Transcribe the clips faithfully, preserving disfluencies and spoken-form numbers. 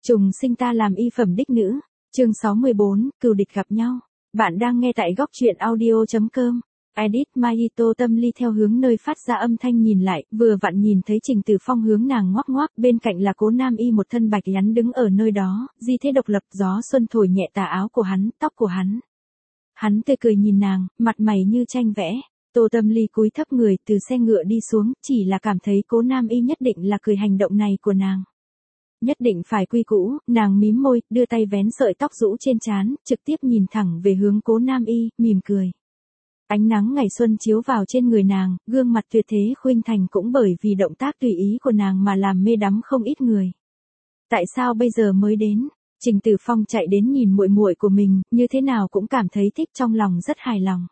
Trùng sinh ta làm y phẩm đích nữ. Chương sáu mươi bốn, cừu địch gặp nhau. Bạn đang nghe tại góc truyện audio chấm com. Edit Mahito Tâm Ly theo hướng nơi phát ra âm thanh nhìn lại, vừa vặn nhìn thấy Trình Tử Phong hướng nàng ngoắc ngoắc, bên cạnh là Cố Nam Y một thân bạch nhắn đứng ở nơi đó, di thế độc lập, gió xuân thổi nhẹ tà áo của hắn, tóc của hắn. Hắn tươi cười nhìn nàng, mặt mày như tranh vẽ. Tô Tâm Ly cúi thấp người từ xe ngựa đi xuống, chỉ là cảm thấy Cố Nam Y nhất định là cười hành động này của nàng. Nhất định phải quy củ, nàng mím môi, đưa tay vén sợi tóc rũ trên trán, trực tiếp nhìn thẳng về hướng Cố Nam Y, mỉm cười. Ánh nắng ngày xuân chiếu vào trên người nàng, gương mặt tuyệt thế khuynh thành cũng bởi vì động tác tùy ý của nàng mà làm mê đắm không ít người. Tại sao bây giờ mới đến? Trình Tử Phong chạy đến nhìn muội muội của mình, như thế nào cũng cảm thấy thích, trong lòng rất hài lòng.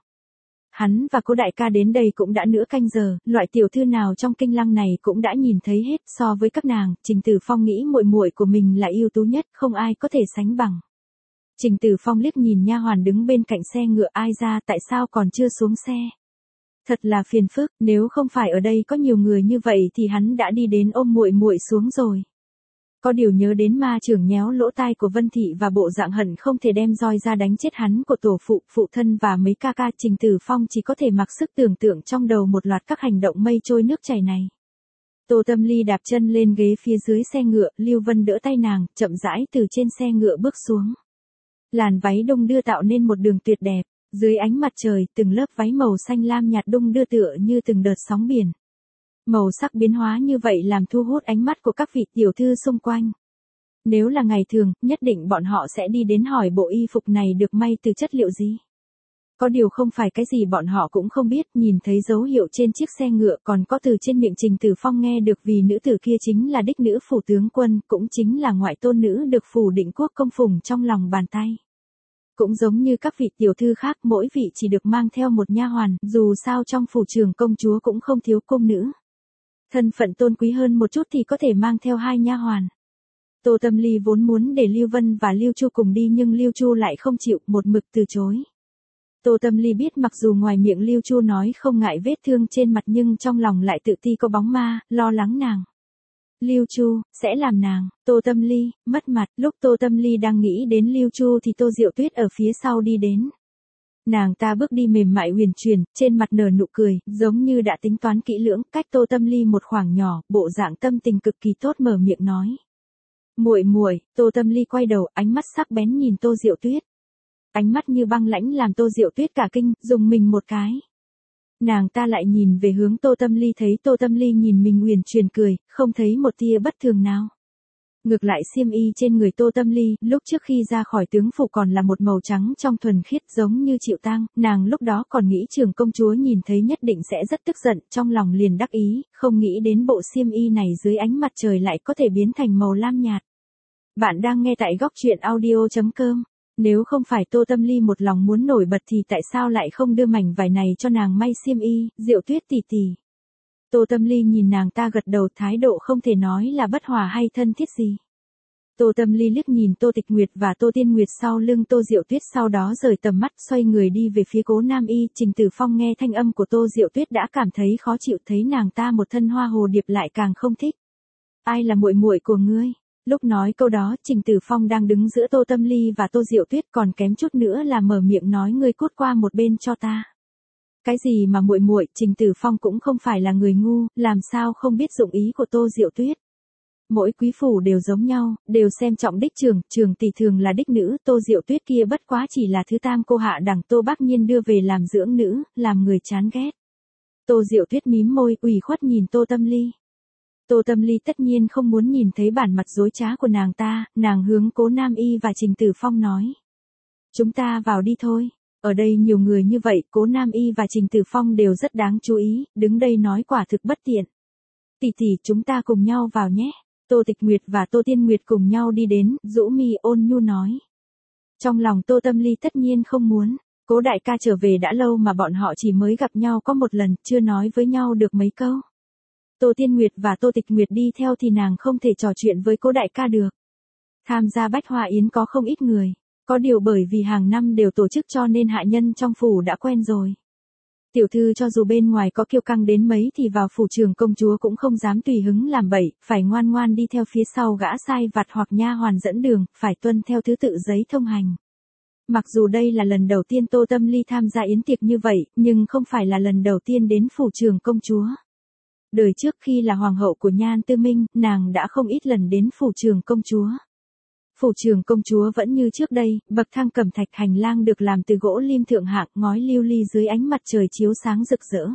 Hắn và Cố đại ca đến đây cũng đã nửa canh giờ, loại tiểu thư nào trong kinh lăng này cũng đã nhìn thấy hết, so với các nàng, Trình Tử Phong nghĩ muội muội của mình là ưu tú nhất, không ai có thể sánh bằng. Trình Tử Phong liếc nhìn nha hoàn đứng bên cạnh xe ngựa, ai ra, tại sao còn chưa xuống xe? Thật là phiền phức, nếu không phải ở đây có nhiều người như vậy thì hắn đã đi đến ôm muội muội xuống rồi. Có điều nhớ đến ma trưởng nhéo lỗ tai của Vân Thị và bộ dạng hận không thể đem roi ra đánh chết hắn của tổ phụ, phụ thân và mấy ca ca, Trình Tử Phong chỉ có thể mặc sức tưởng tượng trong đầu một loạt các hành động mây trôi nước chảy này. Tô Tâm Ly đạp chân lên ghế phía dưới xe ngựa, Lưu Vân đỡ tay nàng, chậm rãi từ trên xe ngựa bước xuống. Làn váy đung đưa tạo nên một đường tuyệt đẹp, dưới ánh mặt trời, từng lớp váy màu xanh lam nhạt đung đưa tựa như từng đợt sóng biển. Màu sắc biến hóa như vậy làm thu hút ánh mắt của các vị tiểu thư xung quanh. Nếu là ngày thường, nhất định bọn họ sẽ đi đến hỏi bộ y phục này được may từ chất liệu gì. Có điều không phải cái gì bọn họ cũng không biết, nhìn thấy dấu hiệu trên chiếc xe ngựa, còn có từ trên miệng Trình Tử Phong nghe được vì nữ tử kia chính là đích nữ phủ tướng quân, cũng chính là ngoại tôn nữ được phủ Định Quốc công phùng trong lòng bàn tay. Cũng giống như các vị tiểu thư khác, mỗi vị chỉ được mang theo một nha hoàn, dù sao trong phủ trưởng công chúa cũng không thiếu cung nữ. Thân phận tôn quý hơn một chút thì có thể mang theo hai nha hoàn. Tô Tâm Ly vốn muốn để Lưu Vân và Lưu Chu cùng đi nhưng Lưu Chu lại không chịu, một mực từ chối. Tô Tâm Ly biết mặc dù ngoài miệng Lưu Chu nói không ngại vết thương trên mặt nhưng trong lòng lại tự ti có bóng ma, lo lắng nàng. Lưu Chu, sẽ làm nàng, Tô Tâm Ly, mất mặt. Lúc Tô Tâm Ly đang nghĩ đến Lưu Chu thì Tô Diệu Tuyết ở phía sau đi đến. Nàng ta bước đi mềm mại huyền chuyển, trên mặt nở nụ cười, giống như đã tính toán kỹ lưỡng, cách Tô Tâm Ly một khoảng nhỏ, bộ dạng tâm tình cực kỳ tốt mở miệng nói. Muội muội. Tô Tâm Ly quay đầu, ánh mắt sắc bén nhìn Tô Diệu Tuyết. Ánh mắt như băng lãnh làm Tô Diệu Tuyết cả kinh, dùng mình một cái. Nàng ta lại nhìn về hướng Tô Tâm Ly, thấy Tô Tâm Ly nhìn mình huyền chuyển cười, không thấy một tia bất thường nào. Ngược lại xiêm y trên người Tô Tâm Ly, lúc trước khi ra khỏi tướng phủ còn là một màu trắng trong thuần khiết giống như chịu tang, nàng lúc đó còn nghĩ trưởng công chúa nhìn thấy nhất định sẽ rất tức giận, trong lòng liền đắc ý, không nghĩ đến bộ xiêm y này dưới ánh mặt trời lại có thể biến thành màu lam nhạt. Bạn đang nghe tại góc truyện audio chấm com. Nếu không phải Tô Tâm Ly một lòng muốn nổi bật thì tại sao lại không đưa mảnh vải này cho nàng may xiêm y, Diệu Tuyết tỷ tỷ. Tô Tâm Ly nhìn nàng ta gật đầu, thái độ không thể nói là bất hòa hay thân thiết gì. Tô Tâm Ly liếc nhìn Tô Tịch Nguyệt và Tô Tiên Nguyệt sau lưng Tô Diệu Tuyết, sau đó rời tầm mắt xoay người đi về phía Cố Nam Y. Trình Tử Phong nghe thanh âm của Tô Diệu Tuyết đã cảm thấy khó chịu, thấy nàng ta một thân hoa hồ điệp lại càng không thích. Ai là muội muội của ngươi? Lúc nói câu đó, Trình Tử Phong đang đứng giữa Tô Tâm Ly và Tô Diệu Tuyết, còn kém chút nữa là mở miệng nói ngươi cút qua một bên cho ta. Cái gì mà muội muội, Trình Tử Phong cũng không phải là người ngu, làm sao không biết dụng ý của Tô Diệu Tuyết. Mỗi quý phủ đều giống nhau, đều xem trọng đích trưởng, trưởng tỷ thường là đích nữ, Tô Diệu Tuyết kia bất quá chỉ là thứ tam cô hạ đẳng Tô Bác Nhiên đưa về làm dưỡng nữ, làm người chán ghét. Tô Diệu Tuyết mím môi, ủy khuất nhìn Tô Tâm Ly. Tô Tâm Ly tất nhiên không muốn nhìn thấy bản mặt dối trá của nàng ta, nàng hướng Cố Nam Y và Trình Tử Phong nói. Chúng ta vào đi thôi, ở đây nhiều người như vậy, Cố Nam Y và Trình Tử Phong đều rất đáng chú ý, đứng đây nói quả thực bất tiện. Tỷ tỷ, chúng ta cùng nhau vào nhé. Tô Tịch Nguyệt và Tô Tiên Nguyệt cùng nhau đi đến, rũ mi ôn nhu nói. Trong lòng Tô Tâm Ly tất nhiên không muốn, Cố đại ca trở về đã lâu mà bọn họ chỉ mới gặp nhau có một lần, chưa nói với nhau được mấy câu. Tô Tiên Nguyệt và Tô Tịch Nguyệt đi theo thì nàng không thể trò chuyện với Cố đại ca được. Tham gia Bách Hoa Yến có không ít người, có điều bởi vì hàng năm đều tổ chức cho nên hạ nhân trong phủ đã quen rồi. Tiểu thư cho dù bên ngoài có kiêu căng đến mấy thì vào phủ trường công chúa cũng không dám tùy hứng làm bậy, phải ngoan ngoan đi theo phía sau gã sai vặt hoặc nha hoàn dẫn đường, phải tuân theo thứ tự giấy thông hành. Mặc dù đây là lần đầu tiên Tô Tâm Ly tham gia yến tiệc như vậy, nhưng không phải là lần đầu tiên đến phủ trường công chúa. Đời trước khi là hoàng hậu của Nhan Tư Minh, nàng đã không ít lần đến phủ trường công chúa. Phủ trường công chúa vẫn như trước đây, bậc thang cẩm thạch, hành lang được làm từ gỗ lim thượng hạng, ngói lưu ly dưới ánh mặt trời chiếu sáng rực rỡ.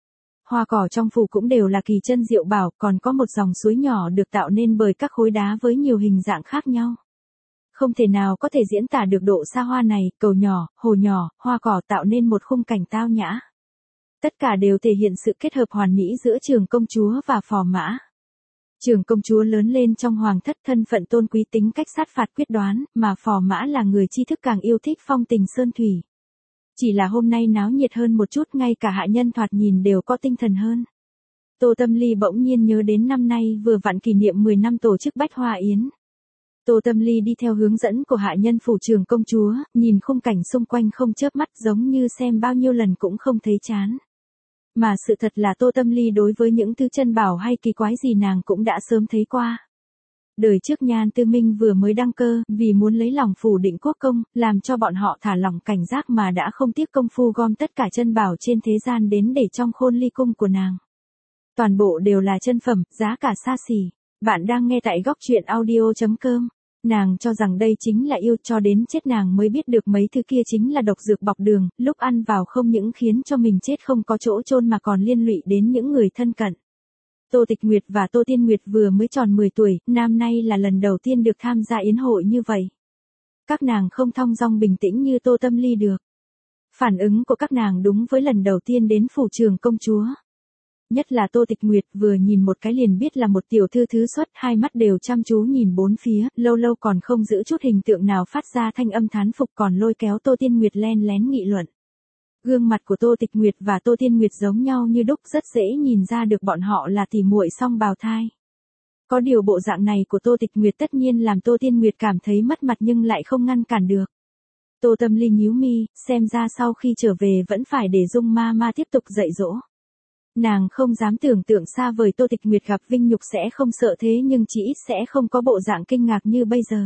Hoa cỏ trong phủ cũng đều là kỳ chân diệu bảo, còn có một dòng suối nhỏ được tạo nên bởi các khối đá với nhiều hình dạng khác nhau. Không thể nào có thể diễn tả được độ xa hoa này, cầu nhỏ, hồ nhỏ, hoa cỏ tạo nên một khung cảnh tao nhã. Tất cả đều thể hiện sự kết hợp hoàn mỹ giữa trường công chúa và phò mã. Trường công chúa lớn lên trong hoàng thất, thân phận tôn quý, tính cách sát phạt quyết đoán, mà phò mã là người tri thức càng yêu thích phong tình sơn thủy. Chỉ là hôm nay náo nhiệt hơn một chút, ngay cả hạ nhân thoạt nhìn đều có tinh thần hơn. Tô Tâm Ly bỗng nhiên nhớ đến năm nay vừa vặn kỷ niệm mười năm tổ chức Bách Hoa Yến. Tô Tâm Ly đi theo hướng dẫn của hạ nhân phủ trường công chúa, nhìn khung cảnh xung quanh không chớp mắt, giống như xem bao nhiêu lần cũng không thấy chán. Mà sự thật là Tô Tâm Ly đối với những thứ chân bảo hay kỳ quái gì nàng cũng đã sớm thấy qua. Đời trước Nhan Tư Minh vừa mới đăng cơ, vì muốn lấy lòng phủ định quốc công, làm cho bọn họ thả lỏng cảnh giác mà đã không tiếc công phu gom tất cả chân bảo trên thế gian đến để trong khôn ly cung của nàng. Toàn bộ đều là chân phẩm, giá cả xa xỉ. Bạn đang nghe tại góc truyện audio chấm com. Nàng cho rằng đây chính là yêu, cho đến chết nàng mới biết được mấy thứ kia chính là độc dược bọc đường, lúc ăn vào không những khiến cho mình chết không có chỗ chôn mà còn liên lụy đến những người thân cận. Tô Tịch Nguyệt và Tô Tiên Nguyệt vừa mới tròn mười tuổi, năm nay là lần đầu tiên được tham gia yến hội như vậy. Các nàng không thong dong bình tĩnh như Tô Tâm Ly được. Phản ứng của các nàng đúng với lần đầu tiên đến phủ trường công chúa. Nhất là Tô Tịch Nguyệt, vừa nhìn một cái liền biết là một tiểu thư thứ xuất, hai mắt đều chăm chú nhìn bốn phía, lâu lâu còn không giữ chút hình tượng nào phát ra thanh âm thán phục, còn lôi kéo Tô Tiên Nguyệt len lén nghị luận. Gương mặt của Tô Tịch Nguyệt và Tô Tiên Nguyệt giống nhau như đúc, rất dễ nhìn ra được bọn họ là tỉ muội song bào thai. Có điều bộ dạng này của Tô Tịch Nguyệt tất nhiên làm Tô Tiên Nguyệt cảm thấy mất mặt nhưng lại không ngăn cản được. Tô Tâm Ly nhíu mi, xem ra sau khi trở về vẫn phải để Dung ma ma tiếp tục dạy dỗ. Nàng không dám tưởng tượng xa vời Tô Tịch Nguyệt gặp vinh nhục sẽ không sợ thế, nhưng chỉ ít sẽ không có bộ dạng kinh ngạc như bây giờ.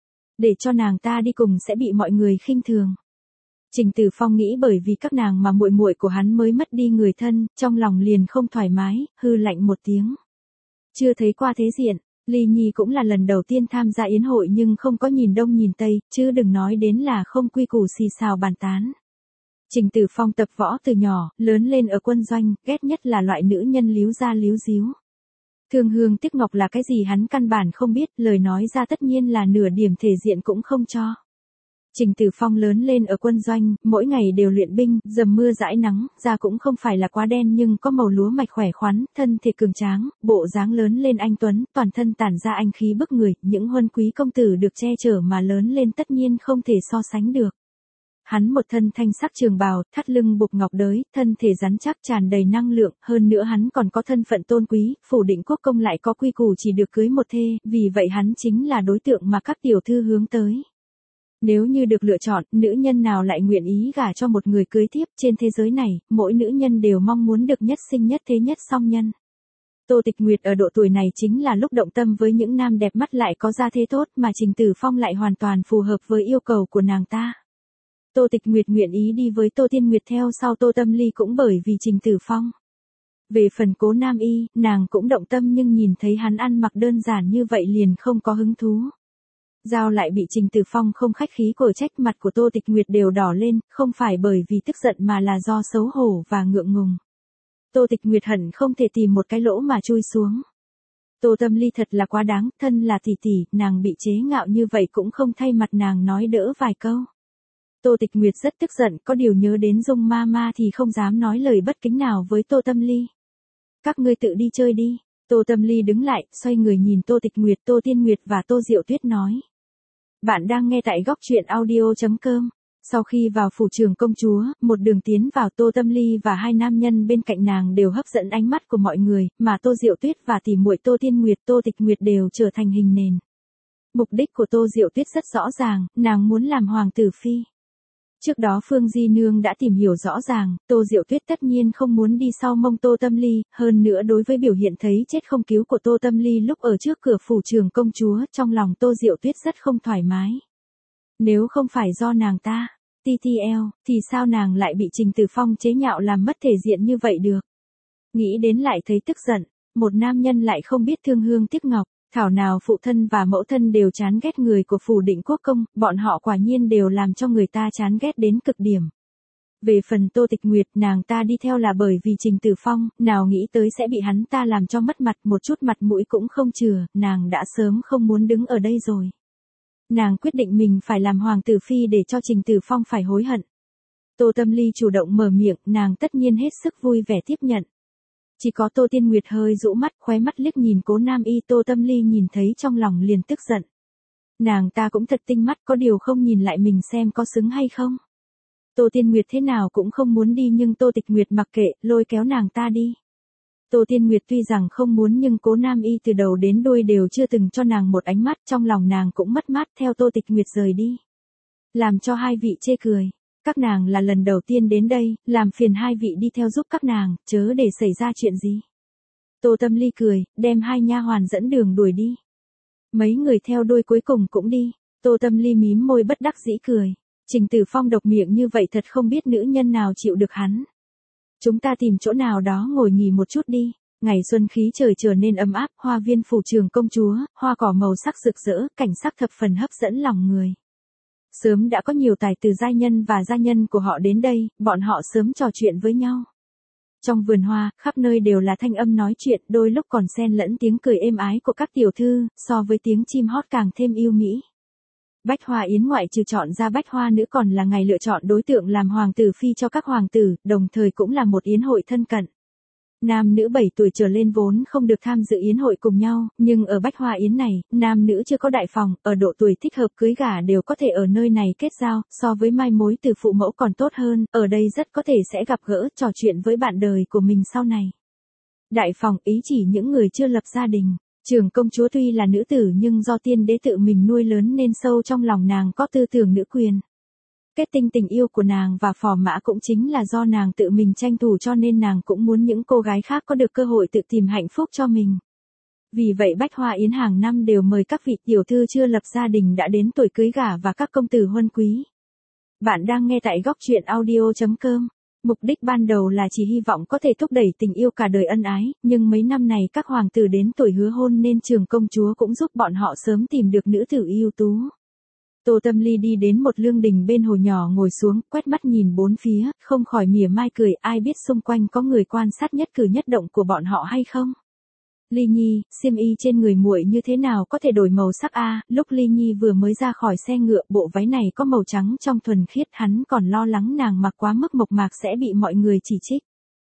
Để cho nàng ta đi cùng sẽ bị mọi người khinh thường. Trình Tử Phong nghĩ bởi vì các nàng mà muội muội của hắn mới mất đi người thân, trong lòng liền không thoải mái, hư lạnh một tiếng. Chưa thấy qua thế diện, Ly Nhi cũng là lần đầu tiên tham gia yến hội nhưng không có nhìn đông nhìn tây, chứ đừng nói đến là không quy củ xì xào bàn tán. Trình Tử Phong tập võ từ nhỏ, lớn lên ở quân doanh, ghét nhất là loại nữ nhân líu ra líu díu. Thương hương tiếc ngọc là cái gì hắn căn bản không biết, lời nói ra tất nhiên là nửa điểm thể diện cũng không cho. Trình Tử Phong lớn lên ở quân doanh, mỗi ngày đều luyện binh, dầm mưa dãi nắng, da cũng không phải là quá đen nhưng có màu lúa mạch khỏe khoắn, thân thể cường tráng, bộ dáng lớn lên anh tuấn, toàn thân tản ra anh khí bức người, những huân quý công tử được che chở mà lớn lên tất nhiên không thể so sánh được. Hắn một thân thanh sắc trường bào, thắt lưng buộc ngọc đới, thân thể rắn chắc tràn đầy năng lượng, hơn nữa hắn còn có thân phận tôn quý, phủ định quốc công lại có quy củ chỉ được cưới một thê, vì vậy hắn chính là đối tượng mà các tiểu thư hướng tới. Nếu như được lựa chọn, nữ nhân nào lại nguyện ý gả cho một người cưới tiếp, trên thế giới này, mỗi nữ nhân đều mong muốn được nhất sinh nhất thế nhất song nhân. Tô Tịch Nguyệt ở độ tuổi này chính là lúc động tâm với những nam đẹp mắt lại có gia thế tốt, mà Trình Tử Phong lại hoàn toàn phù hợp với yêu cầu của nàng ta. Tô Tịch Nguyệt nguyện ý đi với Tô Tiên Nguyệt theo sau Tô Tâm Ly cũng bởi vì Trình Tử Phong. Về phần Cố Nam Y, nàng cũng động tâm nhưng nhìn thấy hắn ăn mặc đơn giản như vậy liền không có hứng thú. Giao lại bị Trình Tử Phong không khách khí của trách, mặt của Tô Tịch Nguyệt đều đỏ lên, không phải bởi vì tức giận mà là do xấu hổ và ngượng ngùng. Tô Tịch Nguyệt hận không thể tìm một cái lỗ mà chui xuống. Tô Tâm Ly thật là quá đáng, thân là tỷ tỷ, nàng bị chế ngạo như vậy cũng không thay mặt nàng nói đỡ vài câu. Tô Tịch Nguyệt rất tức giận, có điều nhớ đến Dung ma ma thì không dám nói lời bất kính nào với Tô Tâm Ly. Các ngươi tự đi chơi đi. Tô Tâm Ly đứng lại, xoay người nhìn Tô Tịch Nguyệt, Tô Tiên Nguyệt và Tô Diệu Tuyết nói. Bạn đang nghe tại góc truyện audio chấm com. Sau khi vào phủ trường công chúa, một đường tiến vào, Tô Tâm Ly và hai nam nhân bên cạnh nàng đều hấp dẫn ánh mắt của mọi người, mà Tô Diệu Tuyết và tỷ muội Tô Tiên Nguyệt, Tô Tịch Nguyệt đều trở thành hình nền. Mục đích của Tô Diệu Tuyết rất rõ ràng, nàng muốn làm hoàng tử phi. Trước đó Phương Di Nương đã tìm hiểu rõ ràng, Tô Diệu Tuyết tất nhiên không muốn đi sau mông Tô Tâm Ly, hơn nữa đối với biểu hiện thấy chết không cứu của Tô Tâm Ly lúc ở trước cửa phủ trường công chúa, trong lòng Tô Diệu Tuyết rất không thoải mái. Nếu không phải do nàng ta, tê tê lờ, thì sao nàng lại bị Trình Tử Phong chế nhạo làm mất thể diện như vậy được? Nghĩ đến lại thấy tức giận, một nam nhân lại không biết thương hương tiếc ngọc. Thảo nào phụ thân và mẫu thân đều chán ghét người của phủ Định Quốc Công, bọn họ quả nhiên đều làm cho người ta chán ghét đến cực điểm. Về phần Tô Tịch Nguyệt, nàng ta đi theo là bởi vì Trình Tử Phong, nào nghĩ tới sẽ bị hắn ta làm cho mất mặt, một chút mặt mũi cũng không chừa, nàng đã sớm không muốn đứng ở đây rồi. Nàng quyết định mình phải làm hoàng tử phi để cho Trình Tử Phong phải hối hận. Tô Tâm Ly chủ động mở miệng, nàng tất nhiên hết sức vui vẻ tiếp nhận. Chỉ có Tô Tiên Nguyệt hơi rũ mắt, khóe mắt liếc nhìn Cố Nam Y, Tô Tâm Ly nhìn thấy trong lòng liền tức giận. Nàng ta cũng thật tinh mắt, có điều không nhìn lại mình xem có xứng hay không. Tô Tiên Nguyệt thế nào cũng không muốn đi nhưng Tô Tịch Nguyệt mặc kệ, lôi kéo nàng ta đi. Tô Tiên Nguyệt tuy rằng không muốn nhưng Cố Nam Y từ đầu đến đuôi đều chưa từng cho nàng một ánh mắt, trong lòng nàng cũng mất mát theo Tô Tịch Nguyệt rời đi. Làm cho hai vị chê cười. Các nàng là lần đầu tiên đến đây, làm phiền hai vị đi theo giúp các nàng, chớ để xảy ra chuyện gì. Tô Tâm Ly cười, đem hai nha hoàn dẫn đường đuổi đi. Mấy người theo đuôi cuối cùng cũng đi. Tô Tâm Ly mím môi bất đắc dĩ cười. Trình Tử Phong độc miệng như vậy thật không biết nữ nhân nào chịu được hắn. Chúng ta tìm chỗ nào đó ngồi nghỉ một chút đi. Ngày xuân khí trời trở nên ấm áp, hoa viên phủ trường công chúa, hoa cỏ màu sắc rực rỡ, cảnh sắc thập phần hấp dẫn lòng người. Sớm đã có nhiều tài tử giai nhân và gia nhân của họ đến đây, bọn họ sớm trò chuyện với nhau. Trong vườn hoa, khắp nơi đều là thanh âm nói chuyện, đôi lúc còn xen lẫn tiếng cười êm ái của các tiểu thư, so với tiếng chim hót càng thêm yêu mỹ. Bách Hoa Yến ngoại trừ chọn ra bách hoa nữ còn là ngày lựa chọn đối tượng làm hoàng tử phi cho các hoàng tử, đồng thời cũng là một yến hội thân cận. Nam nữ bảy tuổi trở lên vốn không được tham dự yến hội cùng nhau, nhưng ở Bách Hoa Yến này, nam nữ chưa có đại phòng, ở độ tuổi thích hợp cưới gả đều có thể ở nơi này kết giao, so với mai mối từ phụ mẫu còn tốt hơn, ở đây rất có thể sẽ gặp gỡ, trò chuyện với bạn đời của mình sau này. Đại phòng ý chỉ những người chưa lập gia đình. Trường công chúa tuy là nữ tử nhưng do tiên đế tự mình nuôi lớn nên sâu trong lòng nàng có tư tưởng nữ quyền. Kết tinh tình yêu của nàng và phò mã cũng chính là do nàng tự mình tranh thủ cho nên nàng cũng muốn những cô gái khác có được cơ hội tự tìm hạnh phúc cho mình. Vì vậy Bách Hoa Yến hàng năm đều mời các vị tiểu thư chưa lập gia đình đã đến tuổi cưới gả và các công tử huân quý. Bạn đang nghe tại góc truyện audio chấm com. Mục đích ban đầu là chỉ hy vọng có thể thúc đẩy tình yêu cả đời ân ái, nhưng mấy năm này các hoàng tử đến tuổi hứa hôn nên trường công chúa cũng giúp bọn họ sớm tìm được nữ tử ưu tú. Tô Tâm Ly đi đến một lương đình bên hồ nhỏ ngồi xuống, quét mắt nhìn bốn phía, không khỏi mỉa mai cười, ai biết xung quanh có người quan sát nhất cử nhất động của bọn họ hay không? Ly Nhi, xiêm y trên người muội như thế nào có thể đổi màu sắc a? Lúc Ly Nhi vừa mới ra khỏi xe ngựa, bộ váy này có màu trắng trong thuần khiết, hắn còn lo lắng nàng mặc quá mức mộc mạc sẽ bị mọi người chỉ trích.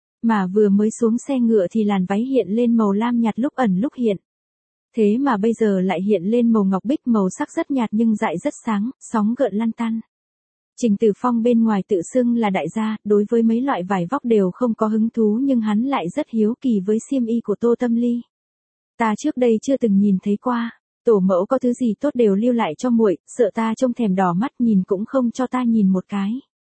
Mà vừa mới xuống xe ngựa thì làn váy hiện lên màu lam nhạt lúc ẩn lúc hiện. Thế mà bây giờ lại hiện lên màu ngọc bích, màu sắc rất nhạt nhưng dại rất sáng, sóng gợn lăn tăn. Trình Tử Phong bên ngoài tự xưng là đại gia, đối với mấy loại vải vóc đều không có hứng thú nhưng hắn lại rất hiếu kỳ với xiêm y của Tô Tâm Ly. Ta trước đây chưa từng nhìn thấy qua, tổ mẫu có thứ gì tốt đều lưu lại cho muội, sợ ta trông thèm đỏ mắt nhìn cũng không cho ta nhìn một cái.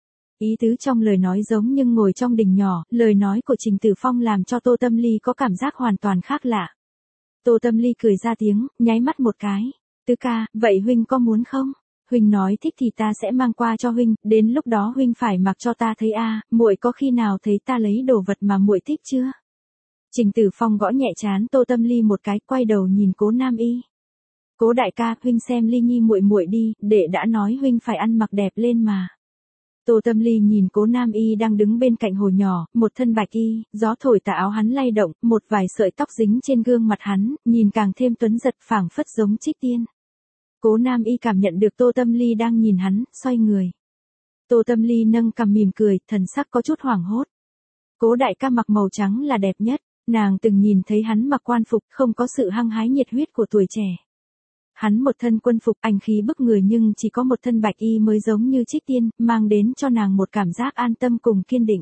Ý tứ trong lời nói giống nhưng ngồi trong đình nhỏ, lời nói của Trình Tử Phong làm cho Tô Tâm Ly có cảm giác hoàn toàn khác lạ. Tô Tâm Ly cười ra tiếng, nháy mắt một cái. Tứ ca, vậy huynh có muốn không? Huynh nói thích thì ta sẽ mang qua cho huynh, đến lúc đó huynh phải mặc cho ta thấy a, muội có khi nào thấy ta lấy đồ vật mà muội thích chưa? Trình Tử Phong gõ nhẹ trán Tô Tâm Ly một cái, quay đầu nhìn Cố Nam Y. Cố đại ca, huynh xem Ly Nhi muội muội đi, đệ đã nói huynh phải ăn mặc đẹp lên mà. Tô Tâm Ly nhìn Cố Nam Y đang đứng bên cạnh hồ nhỏ, một thân bạch y, gió thổi tà áo hắn lay động, một vài sợi tóc dính trên gương mặt hắn, nhìn càng thêm tuấn giật phảng phất giống trích tiên. Cố Nam Y cảm nhận được Tô Tâm Ly đang nhìn hắn, xoay người. Tô Tâm Ly nâng cằm mỉm cười, thần sắc có chút hoảng hốt. Cố đại ca mặc màu trắng là đẹp nhất, nàng từng nhìn thấy hắn mặc quan phục, không có sự hăng hái nhiệt huyết của tuổi trẻ. Hắn một thân quân phục anh khí bức người nhưng chỉ có một thân bạch y mới giống như trích tiên, mang đến cho nàng một cảm giác an tâm cùng kiên định.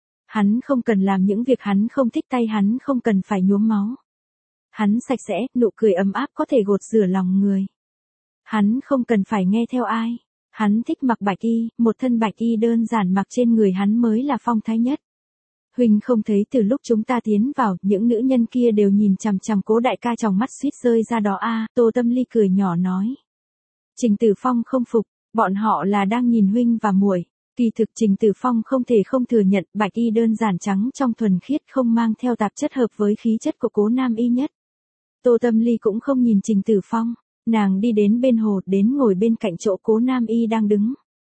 Hắn không cần làm những việc hắn không thích, tay hắn không cần phải nhuốm máu. Hắn sạch sẽ, nụ cười ấm áp có thể gột rửa lòng người. Hắn không cần phải nghe theo ai. Hắn thích mặc bạch y, một thân bạch y đơn giản mặc trên người hắn mới là phong thái nhất. Huynh không thấy từ lúc chúng ta tiến vào, những nữ nhân kia đều nhìn chằm chằm Cố đại ca tròng mắt suýt rơi ra đó a. Tô Tâm Ly cười nhỏ nói. Trình Tử Phong không phục, bọn họ là đang nhìn huynh và muội. Kỳ thực Trình Tử Phong không thể không thừa nhận, bạch y đơn giản trắng trong thuần khiết không mang theo tạp chất hợp với khí chất của Cố Nam Y nhất. Tô Tâm Ly cũng không nhìn Trình Tử Phong, nàng đi đến bên hồ, đến ngồi bên cạnh chỗ Cố Nam Y đang đứng.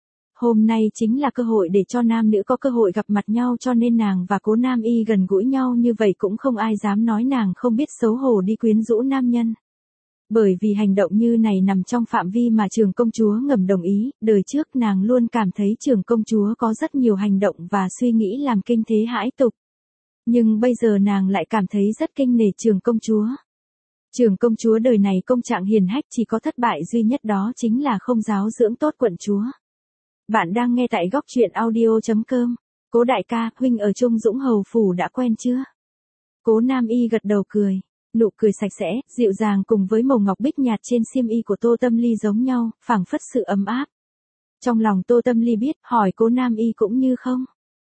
Hôm nay chính là cơ hội để cho nam nữ có cơ hội gặp mặt nhau, cho nên nàng và Cố Nam Y gần gũi nhau như vậy cũng không ai dám nói nàng không biết xấu hổ đi quyến rũ nam nhân. Bởi vì hành động như này nằm trong phạm vi mà Trường công chúa ngầm đồng ý, đời trước nàng luôn cảm thấy Trường công chúa có rất nhiều hành động và suy nghĩ làm kinh thế hãi tục. Nhưng bây giờ nàng lại cảm thấy rất kinh nể Trường công chúa. Trường công chúa đời này công trạng hiền hách, chỉ có thất bại duy nhất đó chính là không giáo dưỡng tốt quận chúa. Bạn đang nghe tại góc truyện audio chấm com. Cố đại ca, huynh ở Trung Dũng Hầu Phủ đã quen chưa? Cố Nam Y gật đầu cười. Nụ cười sạch sẽ, dịu dàng cùng với màu ngọc bích nhạt trên xiêm y của Tô Tâm Ly giống nhau, phảng phất sự ấm áp. Trong lòng Tô Tâm Ly biết, hỏi Cố Nam Y cũng như không.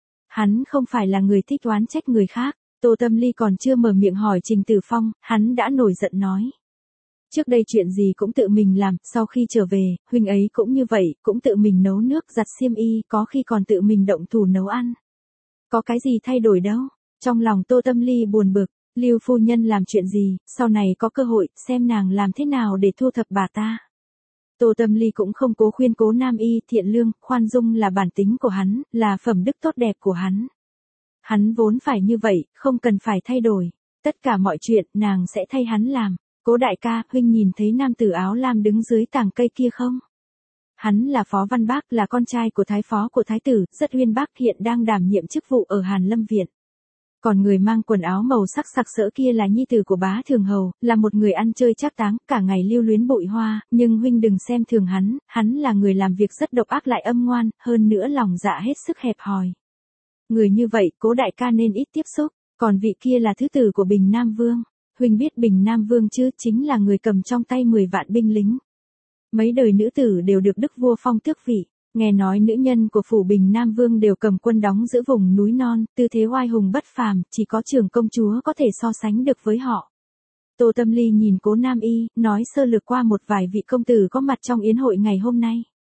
Hắn không phải là người thích oán trách người khác. Tô Tâm Ly còn chưa mở miệng hỏi Trình Tử Phong, hắn đã nổi giận nói. Trước đây chuyện gì cũng tự mình làm, sau khi trở về, huynh ấy cũng như vậy, cũng tự mình nấu nước giặt xiêm y, có khi còn tự mình động thủ nấu ăn. Có cái gì thay đổi đâu. Trong lòng Tô Tâm Ly buồn bực, Lưu phu nhân làm chuyện gì, sau này có cơ hội, xem nàng làm thế nào để thu thập bà ta. Tô Tâm Ly cũng không cố khuyên Cố Nam Y, thiện lương, khoan dung là bản tính của hắn, là phẩm đức tốt đẹp của hắn. Hắn vốn phải như vậy, không cần phải thay đổi. Tất cả mọi chuyện, nàng sẽ thay hắn làm. Cố đại ca, huynh nhìn thấy nam tử áo lam đứng dưới tàng cây kia không? Hắn là Phó Văn Bác, là con trai của thái phó của thái tử, rất uyên bác, hiện đang đảm nhiệm chức vụ ở Hàn Lâm Viện. Còn người mang quần áo màu sắc sặc sỡ kia là nhi tử của bá thường hầu, là một người ăn chơi trác táng, cả ngày lưu luyến bụi hoa, nhưng huynh đừng xem thường hắn, hắn là người làm việc rất độc ác lại âm ngoan, hơn nữa lòng dạ hết sức hẹp hòi. Người như vậy, Cố đại ca nên ít tiếp xúc, còn vị kia là thứ tử của Bình Nam Vương. Huynh biết Bình Nam Vương chứ, chính là người cầm trong tay mười vạn binh lính. Mấy đời nữ tử đều được đức vua phong tước vị, nghe nói nữ nhân của phủ Bình Nam Vương đều cầm quân đóng giữ vùng núi non, tư thế oai hùng bất phàm, chỉ có Trường công chúa có thể so sánh được với họ. Tô Tâm Ly nhìn Cố Nam Y, nói sơ lược qua một vài vị công tử có mặt trong yến hội ngày hôm nay.